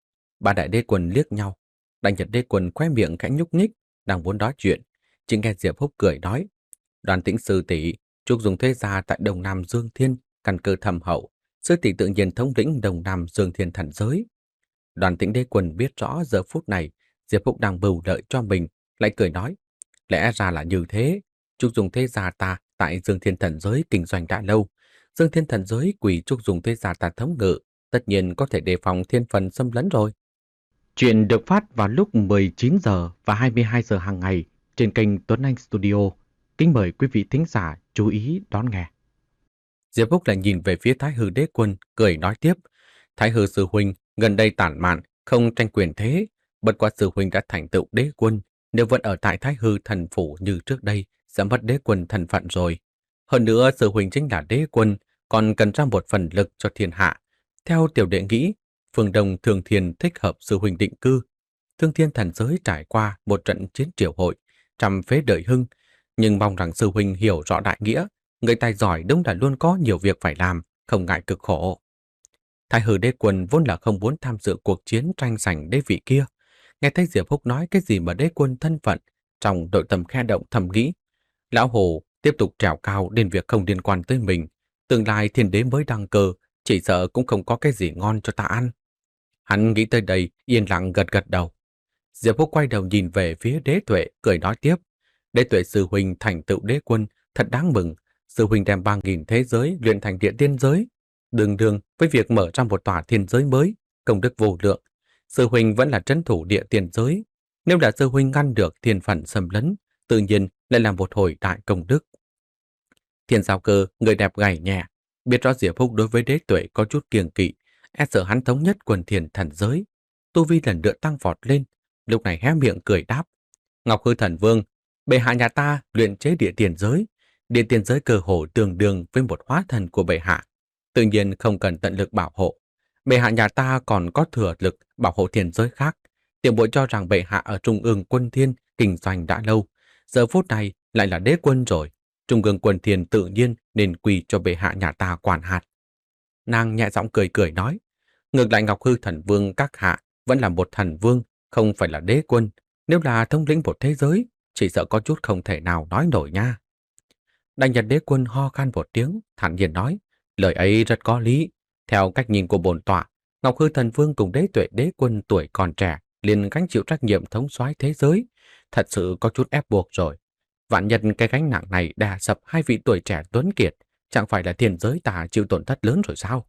Ba đại đế quân liếc nhau, Đành Nhật đế quân khóe miệng khẽ nhúc nhích, đang muốn nói chuyện, chỉ nghe Diệp Húc cười nói: "Đoàn Tĩnh sư tỷ, chúc dùng thế gia tại Đông Nam Dương Thiên, căn cơ thâm hậu, sư tỷ tự nhiên thống lĩnh Đông Nam Dương Thiên thần giới." Đoàn Tĩnh đế quân biết rõ giờ phút này Diệp Húc đang bầu đợi cho mình, lại cười nói, lẽ ra là như thế. Trúc Dung thế gia ta tại Dương Thiên Thần giới kinh doanh đã lâu. Dương Thiên Thần giới quỷ Trúc Dung thế gia ta thống ngự, tất nhiên có thể đề phòng thiên phần xâm lấn rồi. Chuyện được phát vào lúc mười chín giờ và hai mươi hai giờ hàng ngày trên kênh Tuấn Anh Studio. Kính mời quý vị thính giả chú ý đón nghe. Diệp Húc lại nhìn về phía Thái Hư Đế Quân, cười nói tiếp. Thái Hư sư huynh gần đây tản mạn, không tranh quyền thế. Bất quá sư huynh đã thành tựu đế quân, nếu vẫn ở tại Thái Hư thần phủ như trước đây, sẽ mất đế quân thân phận rồi. Hơn nữa, sư huynh chính là đế quân, còn cần ra một phần lực cho thiên hạ. Theo tiểu đệ nghĩ, phương Đông Thương Thiên thích hợp sư huynh định cư. Thương Thiên thần giới trải qua một trận chiến triều hội, trăm phế đời hưng, nhưng mong rằng sư huynh hiểu rõ đại nghĩa. Người tài giỏi đúng là luôn có nhiều việc phải làm, không ngại cực khổ. Thái Hư Đế Quân vốn là không muốn tham dự cuộc chiến tranh giành đế vị kia. Nghe thấy Diệp Húc nói cái gì mà đế quân thân phận, trong nội tâm khe động thầm nghĩ. Lão Hồ tiếp tục trèo cao đến việc không liên quan tới mình. Tương lai thiên đế mới đăng cơ, chỉ sợ cũng không có cái gì ngon cho ta ăn. Hắn nghĩ tới đây, yên lặng gật gật đầu. Diệp Húc quay đầu nhìn về phía Đế Tuệ, cười nói tiếp. Đế Tuệ sư huynh thành tựu đế quân, thật đáng mừng. Sư huynh đem ba nghìn thế giới luyện thành địa tiên giới. Đường đường với việc mở ra một tòa thiên giới mới, công đức vô lượng. Sư huynh vẫn là trấn thủ địa tiên giới. Nếu là sư huynh ngăn được thiên phận xâm lấn, tự nhiên lại là một hồi đại công đức. Thiên Giao Cơ, người đẹp gầy nhẹ, biết rõ Diệp Húc đối với Đế Tuệ có chút kiêng kỵ, e sợ hắn thống nhất quần thiền thần giới. Tu vi lần nữa tăng vọt lên, lúc này hé miệng cười đáp. Ngọc Hư Thần Vương, bệ hạ nhà ta luyện chế địa tiền giới. Địa tiền giới cơ hồ tương đương với một hóa thần của bệ hạ. Tự nhiên không cần tận lực bảo hộ. Bệ hạ nhà ta còn có thừa lực bảo hộ thiên giới khác. Tiểu bội cho rằng bệ hạ ở Trung ương quân thiên kinh doanh đã lâu. Giờ phút này lại là đế quân rồi. Trung ương quân thiên tự nhiên nên quỳ cho bệ hạ nhà ta quản hạt. Nàng nhẹ giọng cười cười nói. Ngược lại Ngọc Hư Thần Vương các hạ vẫn là một thần vương, không phải là đế quân. Nếu là thống lĩnh một thế giới, chỉ sợ có chút không thể nào nói nổi nha. Đại Nhật Đế Quân ho khan một tiếng, thản nhiên nói, lời ấy rất có lý. Theo cách nhìn của bổn tọa, Ngọc Hư Thần Vương cùng Đế Tuệ Đế Quân tuổi còn trẻ liền gánh chịu trách nhiệm thống soái thế giới, thật sự có chút ép buộc rồi. Vạn nhất cái gánh nặng này đè sập hai vị tuổi trẻ tuấn kiệt, chẳng phải là thiên giới ta chịu tổn thất lớn rồi sao?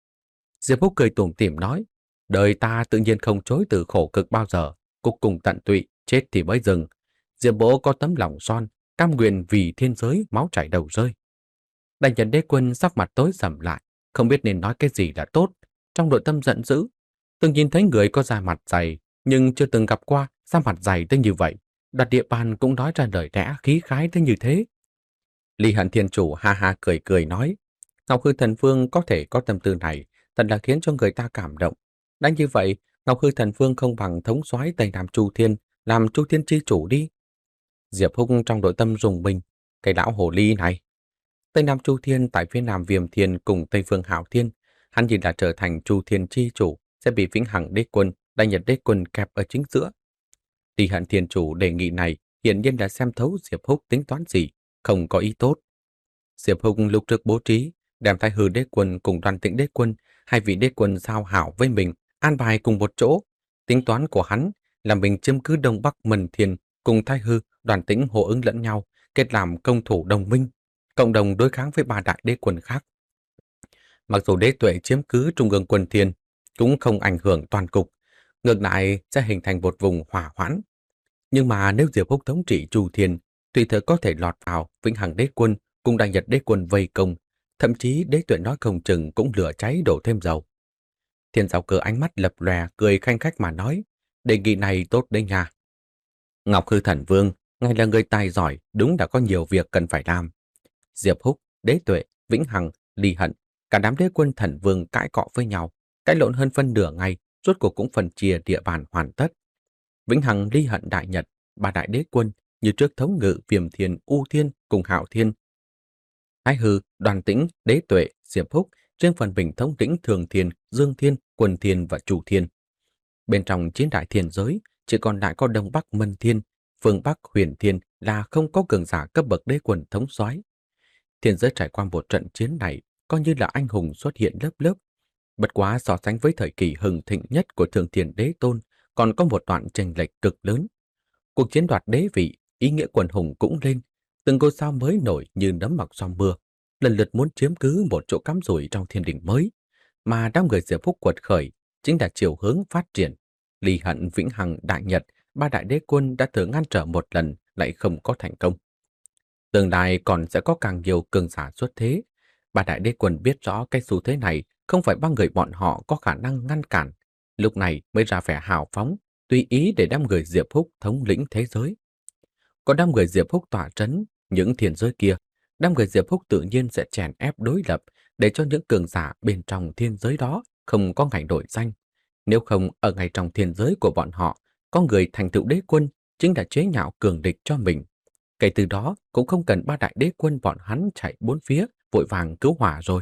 Diệp Húc cười tủm tỉm nói, đời ta tự nhiên không chối từ khổ cực bao giờ, cục cùng tận tụy, chết thì mới dừng. Diệp Bố có tấm lòng son, cam nguyện vì thiên giới máu chảy đầu rơi. Đại Nhật Đế Quân sắc mặt tối sầm lại, không biết nên nói cái gì là tốt, trong nội tâm giận dữ. Từng nhìn thấy người có da mặt dày, nhưng chưa từng gặp qua da mặt dày tới như vậy. Đặt địa bàn cũng nói ra lời lẽ khí khái tới như thế. Ly Hận Thiên Chủ ha ha cười cười nói, Ngọc Hư Thần Vương có thể có tâm tư này, thật là khiến cho người ta cảm động. Đã như vậy, Ngọc Hư Thần Vương không bằng thống soái Tây Nam Chu Thiên, làm Chu Thiên chi chủ đi. Diệp Húc trong nội tâm rùng mình, cái lão hồ ly này. Tây Nam Chu Thiên tại phía Nam Viêm Thiên cùng Tây Phương Hạo Thiên, hắn nhìn là trở thành Chu Thiên chi chủ, sẽ bị Vĩnh Hằng Đế Quân, Đại Nhật Đế Quân kẹp ở chính giữa. Ly Hận Thiên Chủ đề nghị này hiển nhiên là xem thấu Diệp Húc tính toán gì, không có ý tốt. Diệp Húc lúc trước bố trí, đem Thái Hư Đế Quân cùng Đoàn Tĩnh Đế Quân, hai vị đế quân giao hảo với mình, an bài cùng một chỗ. Tính toán của hắn là mình chiếm cứ Đông Bắc Mần Thiên cùng Thái Hư, Đoàn Tĩnh hô ứng lẫn nhau, kết làm công thủ đồng minh, cộng đồng đối kháng với ba đại đế quân khác. Mặc dù Đế Tuệ chiếm cứ Trung ương quân Thiên, cũng không ảnh hưởng toàn cục, ngược lại sẽ hình thành một vùng hỏa hoãn. Nhưng mà nếu Diệp Húc thống trị Chu Thiên, tùy thời có thể lọt vào Vĩnh Hằng Đế Quân cùng Đại Nhật Đế Quân vây công, thậm chí Đế Tuệ nói không chừng cũng lửa cháy đổ thêm dầu. Thiên Giao Cơ ánh mắt lập lòe cười khanh khách mà nói, đề nghị này tốt đấy nha. Ngọc Hư Thần Vương, ngài là người tài giỏi, đúng là có nhiều việc cần phải làm. Diệp Húc, Đế Tuệ, Vĩnh Hằng, Ly Hận, cả đám đế quân thần vương cãi cọ với nhau, cãi lộn hơn phân nửa ngày, rốt cuộc cũng phân chia địa bàn hoàn tất. Vĩnh Hằng, Ly Hận, Đại Nhật, ba đại đế quân như trước thống ngự Viêm Thiên, U Thiên cùng Hạo Thiên. Thái Hư, Đoàn Tĩnh, Đế Tuệ, Diệp Húc trên phần bình thống lĩnh Thường Thiên, Dương Thiên, Quân Thiên và Chu Thiên. Bên trong chiến đại thiên giới, chỉ còn lại có Đông Bắc Mân Thiên, phương Bắc Huyền Thiên là không có cường giả cấp bậc đế quân thống soái. Thiên giới trải qua một trận chiến này, coi như là anh hùng xuất hiện lớp lớp. Bất quá so sánh với thời kỳ hưng thịnh nhất của Thường Thiên Đế Tôn, còn có một đoạn chênh lệch cực lớn. Cuộc chiến đoạt đế vị, ý nghĩa quần hùng cũng lên, từng ngôi sao mới nổi như nấm mọc sau mưa, lần lượt muốn chiếm cứ một chỗ cắm rủi trong thiên đình mới, mà đám người Diệp Phúc quật khởi chính là chiều hướng phát triển. Ly Hận, Vĩnh Hằng, Đại Nhật, ba đại đế quân đã thử ngăn trở một lần lại không có thành công. Tương lai còn sẽ có càng nhiều cường giả xuất thế. Ba đại đế quân biết rõ cái xu thế này không phải ba người bọn họ có khả năng ngăn cản, lúc này mới ra vẻ hào phóng, tùy ý để đám người Diệp Phúc thống lĩnh thế giới. Còn đám người Diệp Phúc tỏa trấn những thiên giới kia, đám người Diệp Phúc tự nhiên sẽ chèn ép đối lập để cho những cường giả bên trong thiên giới đó không có ngày nổi danh. Nếu không, ở ngay trong thiên giới của bọn họ, có người thành tựu đế quân chính là chế nhạo cường địch cho mình. Kể từ đó cũng không cần ba đại đế quân bọn hắn chạy bốn phía vội vàng cứu hỏa rồi.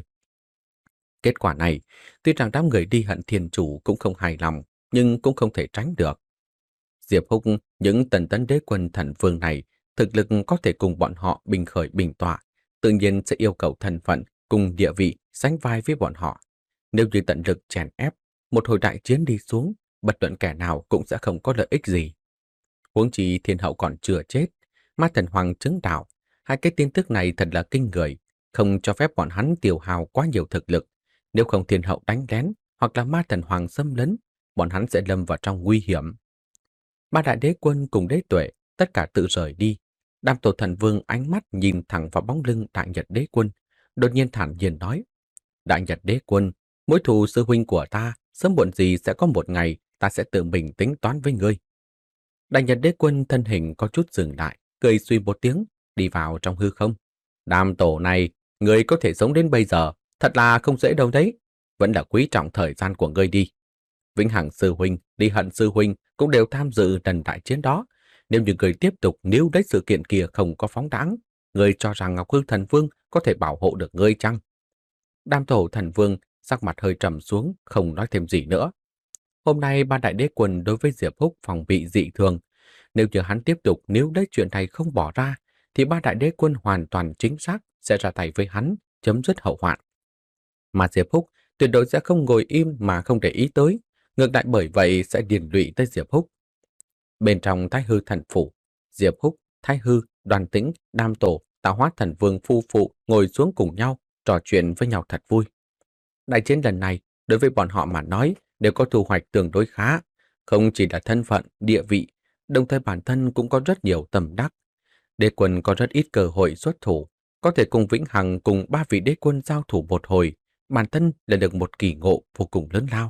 Kết quả này, tuy rằng đám người đi hận thiên chủ cũng không hài lòng, nhưng cũng không thể tránh được. Diệp Húc, những tần tấn đế quân thần vương này, thực lực có thể cùng bọn họ bình khởi bình tọa, tự nhiên sẽ yêu cầu thân phận cùng địa vị sánh vai với bọn họ. Nếu như tận lực chèn ép, một hồi đại chiến đi xuống, bất luận kẻ nào cũng sẽ không có lợi ích gì. Huống chi thiên hậu còn chưa chết, ma thần hoàng chứng đạo, hai cái tin tức này thật là kinh người, không cho phép bọn hắn tiêu hao quá nhiều thực lực. Nếu không thiên hậu đánh lén hoặc là ma thần hoàng xâm lấn, bọn hắn sẽ lâm vào trong nguy hiểm. Ba đại đế quân cùng đế tuệ tất cả tự rời đi. Đàm Tổ Thần Vương ánh mắt nhìn thẳng vào bóng lưng Đại Nhật đế quân, đột nhiên thản nhiên nói: Đại Nhật đế quân, mối thù sư huynh của ta, sớm muộn gì sẽ có một ngày ta sẽ tự mình tính toán với ngươi. Đại Nhật đế quân thân hình có chút dừng lại, cười suy một tiếng, đi vào trong hư không. Đàm tổ này, ngươi có thể sống đến bây giờ, thật là không dễ đâu đấy. Vẫn là quý trọng thời gian của ngươi đi. Vĩnh Hằng sư huynh, Ly Hận sư huynh cũng đều tham dự lần đại chiến đó. Nếu như người tiếp tục níu lấy sự kiện kia không có phóng đáng, người cho rằng Ngọc Hư Thần Vương có thể bảo hộ được ngươi chăng? Đam Tổ Thần Vương sắc mặt hơi trầm xuống, không nói thêm gì nữa. Hôm nay ba đại đế quân đối với Diệp Húc phòng bị dị thường. Nếu như hắn tiếp tục níu lấy chuyện này không bỏ ra, thì ba đại đế quân hoàn toàn chính xác sẽ ra tay với hắn, chấm dứt hậu hoạn. Mà Diệp Húc tuyệt đối sẽ không ngồi im mà không để ý tới, ngược lại bởi vậy sẽ điền lụy tới Diệp Húc. Bên trong Thái Hư Thần Phủ, Diệp Húc, Thái Hư, Đoàn Tĩnh, Đam Tổ, Tạo Hóa Thần Vương phu phụ ngồi xuống cùng nhau, trò chuyện với nhau thật vui. Đại chiến lần này, đối với bọn họ mà nói, đều có thu hoạch tương đối khá, không chỉ là thân phận, địa vị, đồng thời bản thân cũng có rất nhiều tầm đắc. Đế quân có rất ít cơ hội xuất thủ, có thể cùng Vĩnh Hằng cùng ba vị đế quân giao thủ một hồi, bản thân là được một kỳ ngộ vô cùng lớn lao.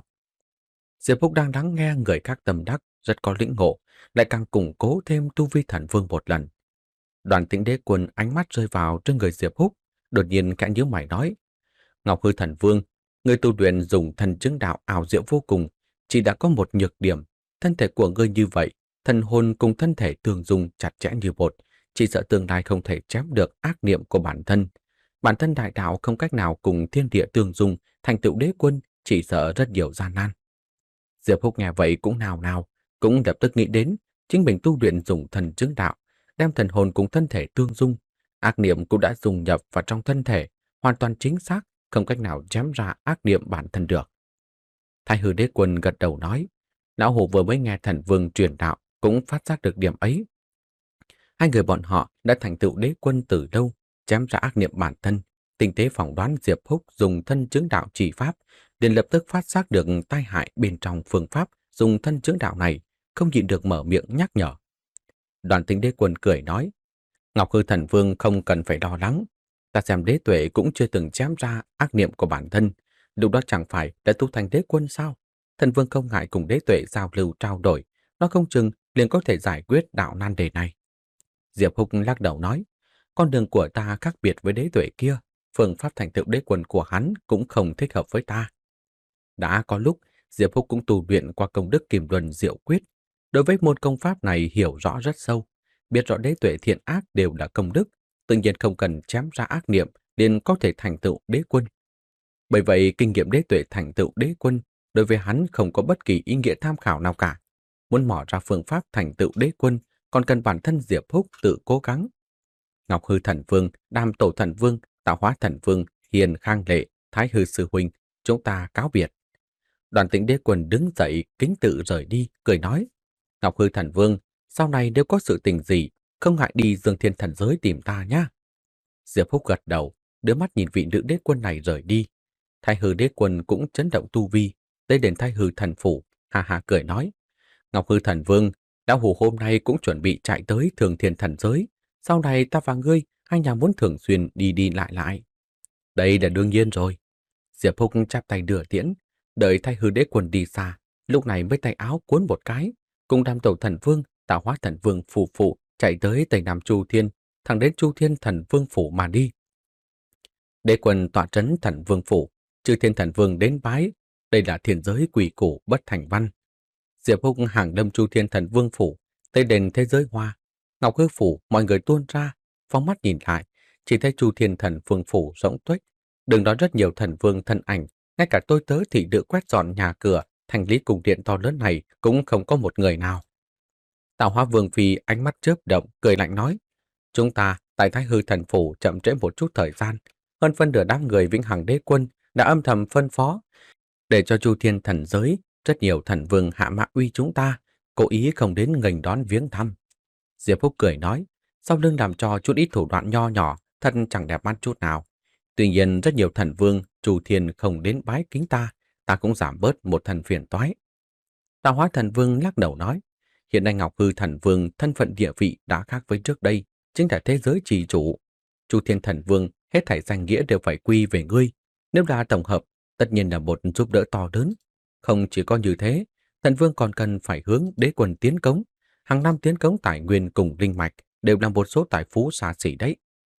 Diệp Húc đang lắng nghe người khác tầm đắc, rất có lĩnh ngộ, lại càng củng cố thêm tu vi thần vương một lần. Đoàn Tĩnh đế quân ánh mắt rơi vào trên người Diệp Húc, đột nhiên khẽ nhíu mày nói: Ngọc Hư Thần Vương, người tu luyện dùng thần chứng đạo ảo diệu vô cùng, chỉ đã có một nhược điểm, thân thể của ngươi như vậy, thần hồn cùng thân thể tương dung chặt chẽ như một, chỉ sợ tương lai không thể chém được ác niệm của bản thân. Bản thân đại đạo không cách nào cùng thiên địa tương dung, thành tựu đế quân chỉ sợ rất nhiều gian nan. Diệp Húc nghe vậy cũng nào nào, cũng lập tức nghĩ đến chính mình tu luyện dùng thần chứng đạo, đem thần hồn cùng thân thể tương dung, ác niệm cũng đã dung nhập vào trong thân thể, hoàn toàn chính xác, không cách nào chém ra ác niệm bản thân được. Thái Hư đế quân gật đầu nói, lão hổ vừa mới nghe thần vương truyền đạo cũng phát giác được điểm ấy. Hai người bọn họ đã thành tựu đế quân từ lâu, chém ra ác niệm bản thân, tinh tế phỏng đoán Diệp Húc dùng thân chứng đạo chỉ pháp, liền lập tức phát giác được tai hại bên trong phương pháp dùng thân chứng đạo này, không nhịn được mở miệng nhắc nhở. Đoàn Tính đế quân cười nói, Ngọc Hư Thần Vương không cần phải lo lắng, ta xem đế tuệ cũng chưa từng chém ra ác niệm của bản thân, lúc đó chẳng phải đã tu thành đế quân sao? Thần Vương không ngại cùng đế tuệ giao lưu trao đổi, nó không chừng liền có thể giải quyết đạo nan đề này. Diệp Húc lắc đầu nói, con đường của ta khác biệt với đế tuệ kia, phương pháp thành tựu đế quân của hắn cũng không thích hợp với ta. Đã có lúc, Diệp Húc cũng tu luyện qua công đức Kim Luân Diệu Quyết. Đối với môn công pháp này hiểu rõ rất sâu, biết rõ đế tuệ thiện ác đều là công đức, tự nhiên không cần chém ra ác niệm liền có thể thành tựu đế quân. Bởi vậy, kinh nghiệm đế tuệ thành tựu đế quân đối với hắn không có bất kỳ ý nghĩa tham khảo nào cả. Muốn mò ra phương pháp thành tựu đế quân, còn cần bản thân Diệp Húc tự cố gắng. Ngọc Hư Thần Vương, Đam Tổ Thần Vương, Tạo Hóa Thần Vương, Hiền Khang Lệ, Thái Hư Sư Huynh, chúng ta cáo biệt. Đoàn Tĩnh Đế Quân đứng dậy kính tự rời đi, cười nói: Ngọc Hư Thần Vương, sau này nếu có sự tình gì, không ngại đi Dương Thiên Thần Giới tìm ta nhá. Diệp Húc gật đầu, đưa mắt nhìn vị nữ đế quân này rời đi. Thái Hư Đế Quân cũng chấn động tu vi, tới đến Thái Hư Thần Phủ, hà hà cười nói: Ngọc Hư Thần Vương, Lão Hủ hôm nay cũng chuẩn bị chạy tới Thường Thiên Thần Giới. Sau này ta và ngươi, hai nhà muốn thường xuyên đi đi lại lại. Đây là đương nhiên rồi. Diệp Húc chắp tay đưa tiễn, đợi Thái Hư Đế Quân đi xa, lúc này mới tay áo cuốn một cái, cùng Đam Tẩu Thần Vương, Tạo Hóa Thần Vương phù phụ chạy tới Tây Nam Chu Thiên, thẳng đến Chu Thiên Thần Vương phủ mà đi. Đế Quân tọa trấn Thần Vương phủ, Chư Thiên Thần Vương đến bái, đây là thiên giới quỷ củ bất thành văn. Diệp Húc hàng đâm Chu Thiên Thần Vương phủ, tới đền thế giới hoa, Ngọc Hư phủ, mọi người tuôn ra, phóng mắt nhìn lại, chỉ thấy Chu Thiên Thần Vương phủ rỗng tuếch, đừng nói rất nhiều thần vương thân ảnh, ngay cả tôi tớ thị nữ quét dọn nhà cửa, thành lý cung điện to lớn này cũng không có một người nào. Tạo Hóa Vương phi ánh mắt chớp động, cười lạnh nói: chúng ta tại Thái Hư Thần phủ chậm trễ một chút thời gian, hơn phân nửa đám người Vĩnh Hằng Đế Quân đã âm thầm phân phó để cho Chu Thiên Thần Giới rất nhiều thần vương hạ mạ uy chúng ta, cố ý không đến nghênh đón viếng thăm. Diệp Húc cười nói, sau lưng làm cho chút ít thủ đoạn nho nhỏ, thật chẳng đẹp mắt chút nào. Tuy nhiên rất nhiều thần vương, Chu Thiên không đến bái kính ta, ta cũng giảm bớt một thần phiền toái. Tạo Hóa Thần Vương lắc đầu nói, hiện nay Ngọc Hư Thần Vương thân phận địa vị đã khác với trước đây, chính là thế giới trì chủ. Chu Thiên Thần Vương hết thảy danh nghĩa đều phải quy về ngươi, nếu là tổng hợp, tất nhiên là một giúp đỡ to lớn. Không chỉ có như thế, Thần Vương còn cần phải hướng đế quân tiến cống, hàng năm tiến cống tài nguyên cùng linh mạch đều là một số tài phú xa xỉ đấy.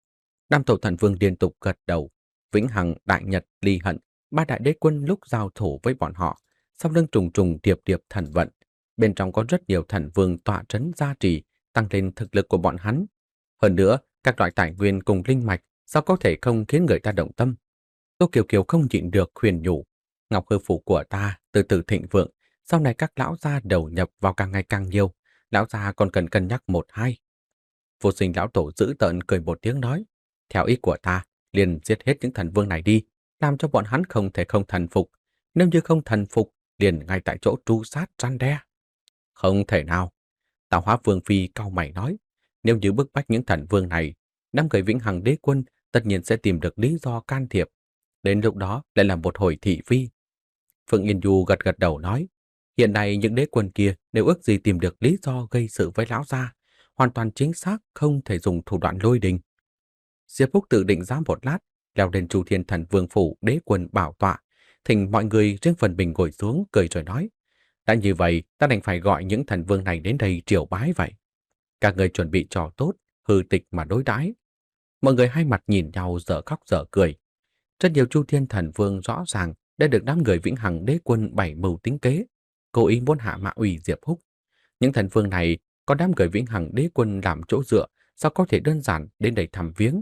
Nam Tổ Thần Vương liên tục gật đầu, Vĩnh Hằng, Đại Nhật, Ly Hận, ba đại đế quân lúc giao thủ với bọn họ, sau lưng trùng trùng điệp điệp thần vận, bên trong có rất nhiều thần vương tọa trấn gia trì, tăng lên thực lực của bọn hắn. Hơn nữa, các loại tài nguyên cùng linh mạch sao có thể không khiến người ta động tâm. Tô Kiều Kiều không nhịn được khuyên nhủ, Ngọc Hư phủ của ta từ từ thịnh vượng, sau này các lão gia đầu nhập vào càng ngày càng nhiều, lão gia còn cần cân nhắc một hai. Vô Sinh lão tổ giữ tợn cười một tiếng nói, theo ý của ta, liền giết hết những thần vương này đi, làm cho bọn hắn không thể không thần phục. Nếu như không thần phục, liền ngay tại chỗ tru sát răn đe. Không thể nào. Tạo Hóa Vương phi cau mày nói, nếu như bức bách những thần vương này, năm người Vĩnh Hằng Đế Quân tất nhiên sẽ tìm được lý do can thiệp. Đến lúc đó lại là một hồi thị phi. Phượng Yên Du gật gật đầu nói, hiện nay những đế quân kia đều ước gì tìm được lý do gây sự với lão gia, hoàn toàn chính xác không thể dùng thủ đoạn lôi đình. Diệp Húc tự định giá một lát, leo lên Chu Thiên Thần Vương phủ đế quân bảo tọa, thỉnh mọi người riêng phần mình ngồi xuống cười rồi nói, đã như vậy ta đành phải gọi những thần vương này đến đây triều bái vậy. Các người chuẩn bị trò tốt, hư tịch mà đối đãi. Mọi người hai mặt nhìn nhau dở khóc dở cười. Rất nhiều Chu Thiên Thần Vương rõ ràng đã được đám người Vĩnh Hằng Đế Quân bày mưu tính kế, cố ý muốn hạ mạ ủy Diệp Húc. Những thần vương này có đám người Vĩnh Hằng Đế Quân làm chỗ dựa, sao có thể đơn giản đến đây thăm viếng.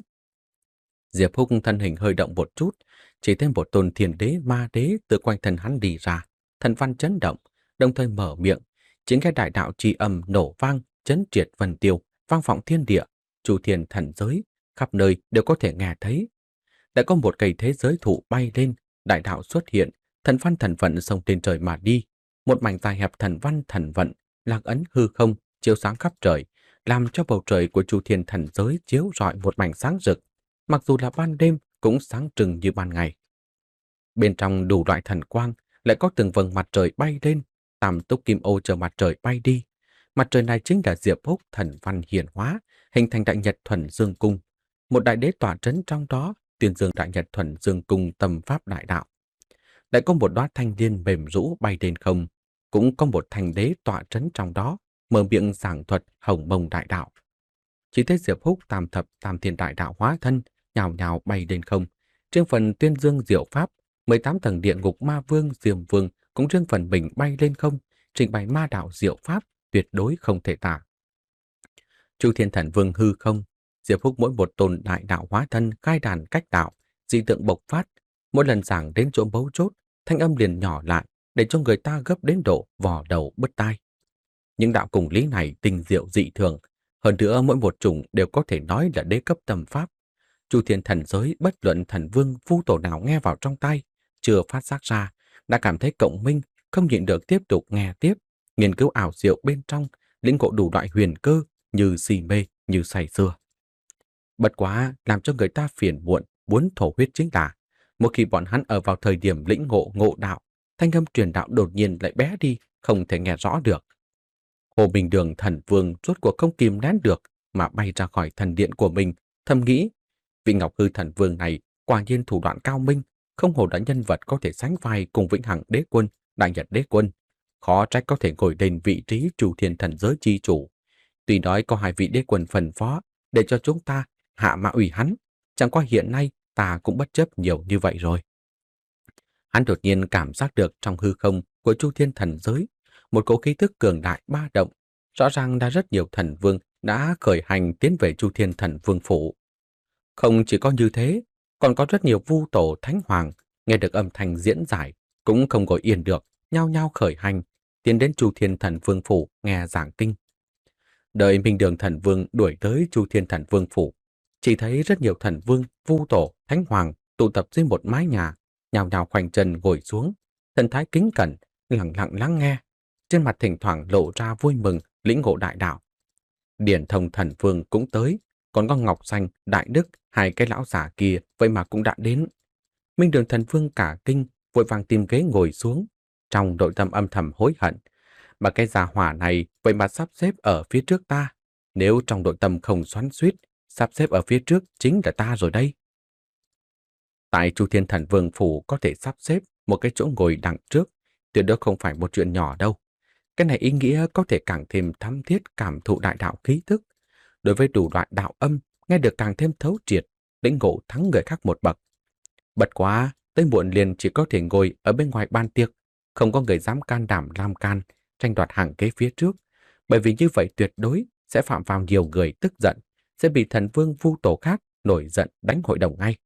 Diệp Húc thân hình hơi động một chút, chỉ thêm một tôn thiên đế ma đế từ quanh thân hắn đi ra, thần văn chấn động, đồng thời mở miệng, chính cái đại đạo tri âm nổ vang, chấn triệt vân tiêu, vang vọng thiên địa, Chu Thiên Thần Giới, khắp nơi đều có thể nghe thấy. Đã có một cây thế giới thụ bay lên, đại đạo xuất hiện, thần văn thần vận xông lên trời mà đi, một mảnh dài hẹp thần văn thần vận, lạc ấn hư không, chiếu sáng khắp trời, làm cho bầu trời của Chu Thiên Thần Giới chiếu rọi một mảnh sáng rực, mặc dù là ban đêm cũng sáng trưng như ban ngày. Bên trong đủ loại thần quang, lại có từng vầng mặt trời bay lên, tam túc kim ô chờ mặt trời bay đi. Mặt trời này chính là Diệp Húc thần văn hiển hóa, hình thành đại nhật thuần dương cung. Một đại đế tỏa trấn trong đó, Tuyên Dương Đại Nhật Thuần Dương Cung tâm pháp đại đạo. Lại có một đóa thanh liên mềm rũ bay lên không, cũng có một thành đế tọa trấn trong đó, mở miệng giảng thuật hồng mông đại đạo. Chỉ thấy Diệp Húc tam thập tam thiên đại đạo hóa thân, nhào nhào bay lên không. Riêng phần Tuyên Dương Diệu Pháp, mười tám tầng địa ngục ma vương Diêm Vương cũng riêng phần mình bay lên không, trình bày ma đạo diệu pháp, tuyệt đối không thể tả. Chu Thiên Thần Vương hư không, Diệp Húc mỗi một tôn đại đạo hóa thân khai đàn cách đạo, dị tượng bộc phát, mỗi lần giảng đến chỗ mấu chốt, thanh âm liền nhỏ lại để cho người ta gấp đến độ vò đầu bứt tai. Những đạo cùng lý này tinh diệu dị thường, hơn nữa mỗi một chủng đều có thể nói là đế cấp tâm pháp. Chu Thiên Thần Giới bất luận thần vương phu tổ nào nghe vào trong tai, chưa phát giác ra, đã cảm thấy cộng minh không nhịn được tiếp tục nghe tiếp, nghiên cứu ảo diệu bên trong, lĩnh ngộ đủ loại huyền cơ như si mê, như say sưa. Bất quá làm cho người ta phiền muộn, muốn thổ huyết chính là một khi bọn hắn ở vào thời điểm lĩnh ngộ ngộ đạo, thanh âm truyền đạo đột nhiên lại bé đi, không thể nghe rõ được. Hồ Bình Đường thần vương rốt cuộc không kìm nén được mà bay ra khỏi thần điện của mình, thầm nghĩ, vị Ngọc Hư thần vương này quả nhiên thủ đoạn cao minh, không hổ là nhân vật có thể sánh vai cùng Vĩnh Hằng Đế Quân, Đại Nhật Đế Quân, khó trách có thể ngồi lên vị trí chủ thiên thần giới chi chủ. Tuy nói có hai vị đế quân phân phó để cho chúng ta hạ mã ủy hắn, chẳng qua hiện nay ta cũng bất chấp nhiều như vậy rồi. Hắn đột nhiên cảm giác được trong hư không của Chu Thiên thần giới một cỗ khí tức cường đại ba động, rõ ràng đã rất nhiều thần vương đã khởi hành tiến về Chu Thiên thần vương phủ. Không chỉ có như thế, còn có rất nhiều vu tổ thánh hoàng nghe được âm thanh diễn giải cũng không ngồi yên được, nhao nhao khởi hành tiến đến Chu Thiên thần vương phủ nghe giảng kinh. Đợi Minh Đường thần vương đuổi tới Chu Thiên thần vương phủ, chỉ thấy rất nhiều thần vương, vu tổ, thánh hoàng tụ tập dưới một mái nhà, nhào nhào khoanh chân ngồi xuống, thần thái kính cẩn, lặng lặng lắng nghe, trên mặt thỉnh thoảng lộ ra vui mừng lĩnh ngộ đại đạo. Điển Thông thần vương cũng tới, còn có Ngọc Xanh, Đại Đức, hai cái lão giả kia vậy mà cũng đã đến. Minh Đường thần vương cả kinh, vội vàng tìm ghế ngồi xuống, trong nội tâm âm thầm hối hận, mà cái gia hỏa này vậy mà sắp xếp ở phía trước ta, nếu trong nội tâm không xoắn xuýt, sắp xếp ở phía trước chính là ta rồi đây. Tại Chu Thiên Thần Vương phủ có thể sắp xếp một cái chỗ ngồi đằng trước, tuyệt đối không phải một chuyện nhỏ đâu. Cái này ý nghĩa có thể càng thêm thắm thiết cảm thụ đại đạo khí tức. Đối với đủ loại đạo âm, nghe được càng thêm thấu triệt, lĩnh ngộ thắng người khác một bậc. Bật quá, tới muộn liền chỉ có thể ngồi ở bên ngoài ban tiệc, không có người dám can đảm lam can, tranh đoạt hàng ghế phía trước, bởi vì như vậy tuyệt đối sẽ phạm vào nhiều người tức giận, sẽ bị thần vương vu tổ khác nổi giận đánh hội đồng ngay.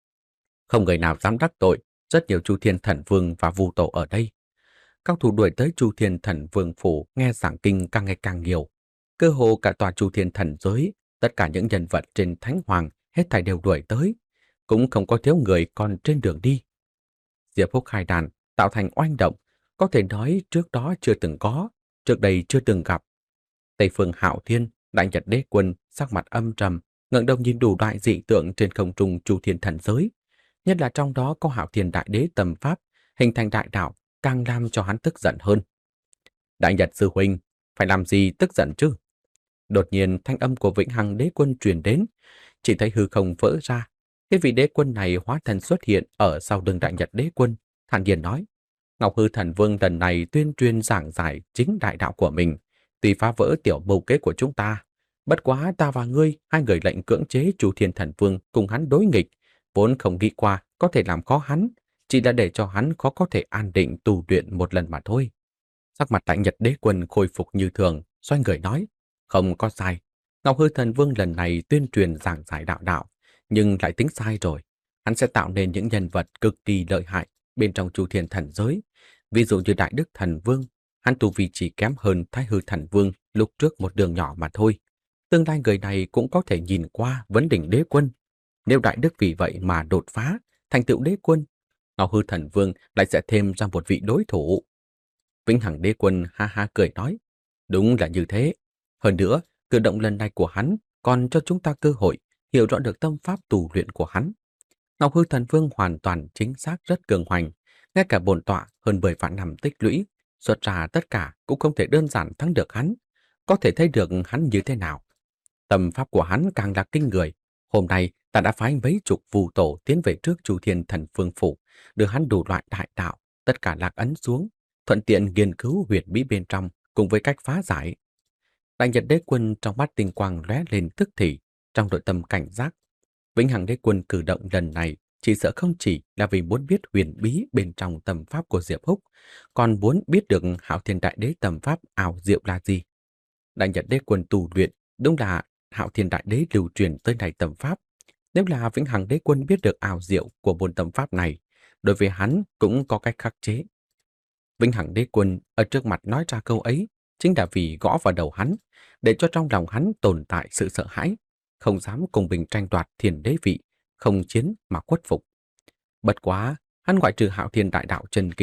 Không người nào dám đắc tội, rất nhiều Chu Thiên thần vương và vu tổ ở đây. Cao thủ đuổi tới Chu Thiên thần vương phủ nghe giảng kinh càng ngày càng nhiều. Cơ hồ cả tòa Chu Thiên thần giới, tất cả những nhân vật trên thánh hoàng hết thảy đều đuổi tới, cũng không có thiếu người còn trên đường đi. Diệp Húc khai đàn tạo thành oanh động, có thể nói trước đó chưa từng có, trước đây chưa từng gặp. Tây phương Hạo Thiên, Đại Nhật Đế Quân sắc mặt âm trầm, ngẩng đầu nhìn đủ loại dị tượng trên không trung Chu Thiên thần giới, nhất là trong đó có Hạo Thiên Đại Đế tầm pháp hình thành đại đạo, càng làm cho hắn tức giận hơn. Đại Nhật sư huynh, phải làm gì tức giận chứ? Đột nhiên thanh âm của Vĩnh Hằng Đế Quân truyền đến, chỉ thấy hư không vỡ ra. Cái vị đế quân này hóa thân xuất hiện ở sau lưng Đại Nhật Đế Quân, thản nhiên nói: Ngọc Hư thần vương lần này tuyên truyền giảng giải chính đại đạo của mình, tuy phá vỡ tiểu mưu kế của chúng ta, bất quá ta và ngươi hai người lệnh cưỡng chế Chu Thiên thần vương cùng hắn đối nghịch, vốn không nghĩ qua có thể làm khó hắn, chỉ là để cho hắn khó có thể an định tu luyện một lần mà thôi. Sắc mặt Đại Nhật Đế Quân khôi phục như thường, xoay người nói: Không có sai, Ngọc Hư thần vương lần này tuyên truyền giảng giải đạo đạo, nhưng lại tính sai rồi. Hắn sẽ tạo nên những nhân vật cực kỳ lợi hại bên trong Chu Thiên thần giới. Ví dụ như Đại Đức thần vương, hắn tu vi chỉ kém hơn Thái Hư thần vương lúc trước một đường nhỏ mà thôi. Tương lai người này cũng có thể nhìn qua vấn đỉnh đế quân. Nếu Đại Đức vì vậy mà đột phá, thành tựu đế quân, Ngọc Hư thần vương lại sẽ thêm ra một vị đối thủ. Vĩnh Hằng Đế Quân ha ha cười nói: Đúng là như thế. Hơn nữa, cử động lần này của hắn còn cho chúng ta cơ hội hiểu rõ được tâm pháp tu luyện của hắn. Ngọc Hư thần vương hoàn toàn chính xác rất cường hoành, ngay cả bổn tọa hơn mười vạn năm tích lũy, xuất ra tất cả cũng không thể đơn giản thắng được hắn. Có thể thấy được hắn như thế nào. Tâm pháp của hắn càng là kinh người. Hôm nay ta đã phái mấy chục phù tổ tiến về trước Chu Thiên thần vương phủ, đưa hắn đủ loại đại đạo, tất cả lạc ấn xuống, thuận tiện nghiên cứu huyền bí bên trong cùng với cách phá giải. Đại Nhật Đế Quân trong mắt tinh quang lóe lên tức thì, trong nội tâm cảnh giác. Vĩnh Hằng Đế Quân cử động lần này chỉ sợ không chỉ là vì muốn biết huyền bí bên trong tầm pháp của Diệp Húc, còn muốn biết được Hạo Thiên Đại Đế tầm pháp ảo diệu là gì. Đại Nhật Đế Quân tu luyện đúng là Hạo Thiên Đại Đế lưu truyền tới này tầm pháp. Nếu là Vĩnh Hằng Đế Quân biết được ảo diệu của môn tầm pháp này, đối với hắn cũng có cách khắc chế. Vĩnh Hằng Đế Quân ở trước mặt nói ra câu ấy chính là vì gõ vào đầu hắn, để cho trong lòng hắn tồn tại sự sợ hãi, không dám cùng mình tranh đoạt thiên đế vị, không chiến mà khuất phục. Bất quá, hắn ngoại trừ Hạo Thiên Đại Đạo chân kinh,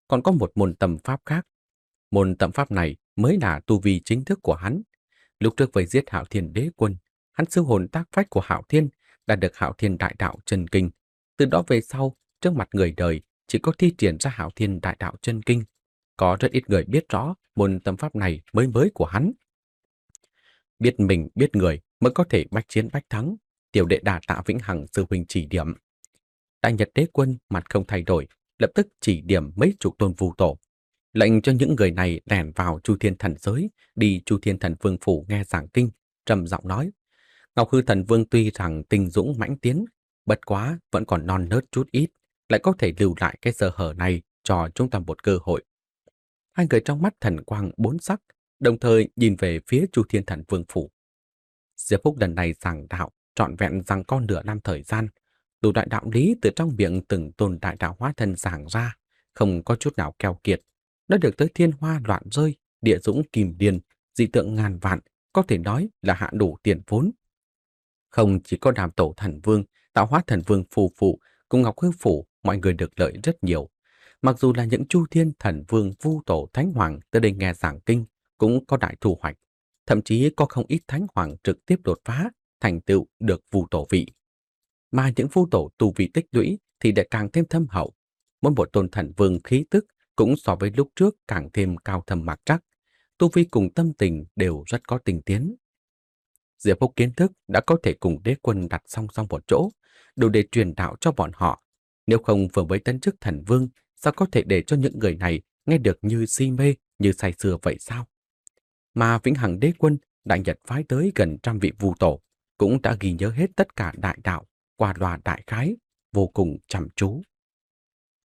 còn có một môn tâm pháp khác. Môn tâm pháp này mới là tu vi chính thức của hắn. Lúc trước với giết Hạo Thiên Đế Quân, hắn sư hồn tác phách của Hạo Thiên đã được Hạo Thiên Đại Đạo Chân Kinh. Từ đó về sau, trước mặt người đời chỉ có thi triển ra Hạo Thiên Đại Đạo Chân Kinh. Có rất ít người biết rõ môn tâm pháp này mới mới của hắn. Biết mình biết người mới có thể bách chiến bách thắng. Tiểu đệ đà tạ Vĩnh Hằng sư huynh chỉ điểm. Đại Nhật Đế Quân mặt không thay đổi, lập tức chỉ điểm mấy chục tôn vu tổ, lệnh cho những người này lẻn vào Chu Thiên Thần giới, đi Chu Thiên Thần Vương phủ nghe giảng kinh, trầm giọng nói: Ngọc Hư Thần Vương tuy rằng tinh dũng mãnh tiến, bất quá vẫn còn non nớt chút ít, lại có thể lưu lại cái sơ hở này cho chúng ta một cơ hội. Hai người trong mắt thần quang bốn sắc, đồng thời nhìn về phía Chu Thiên Thần Vương phủ. Diệp Phúc lần này giảng đạo trọn vẹn rằng con nửa năm thời gian, đủ đại đạo lý từ trong miệng từng tôn đại đạo hóa thân giảng ra, không có chút nào keo kiệt. Nó được tới thiên hoa loạn rơi, địa dũng kìm điền, dị tượng ngàn vạn, có thể nói là hạ đủ tiền vốn. Không chỉ có Đàm Tổ Thần Vương, Tạo Hóa Thần Vương phù phụ cùng Ngọc Hư phủ, mọi người được lợi rất nhiều. Mặc dù là những Chu Thiên Thần Vương, Vu Tổ, Thánh Hoàng tới đây nghe giảng kinh cũng có đại thu hoạch, thậm chí có không ít Thánh Hoàng trực tiếp đột phá, thành tựu được Vu Tổ vị. Mà những Vu Tổ tu vị tích lũy thì lại càng thêm thâm hậu. Mỗi một tôn thần vương khí tức cũng so với lúc trước càng thêm cao thâm mạc trắc, tu vi cùng tâm tình đều rất có tinh tiến. Diệp Phúc kiến thức đã có thể cùng Đế Quân đặt song song một chỗ, đủ để truyền đạo cho bọn họ. Nếu không vừa mới tấn chức thần vương, sao có thể để cho những người này nghe được như si mê, như say sưa vậy sao? Mà Vĩnh Hằng Đế Quân, Đại Nhật phái tới gần trăm vị vu tổ, cũng đã ghi nhớ hết tất cả đại đạo, qua loa đại khái, vô cùng chăm chú.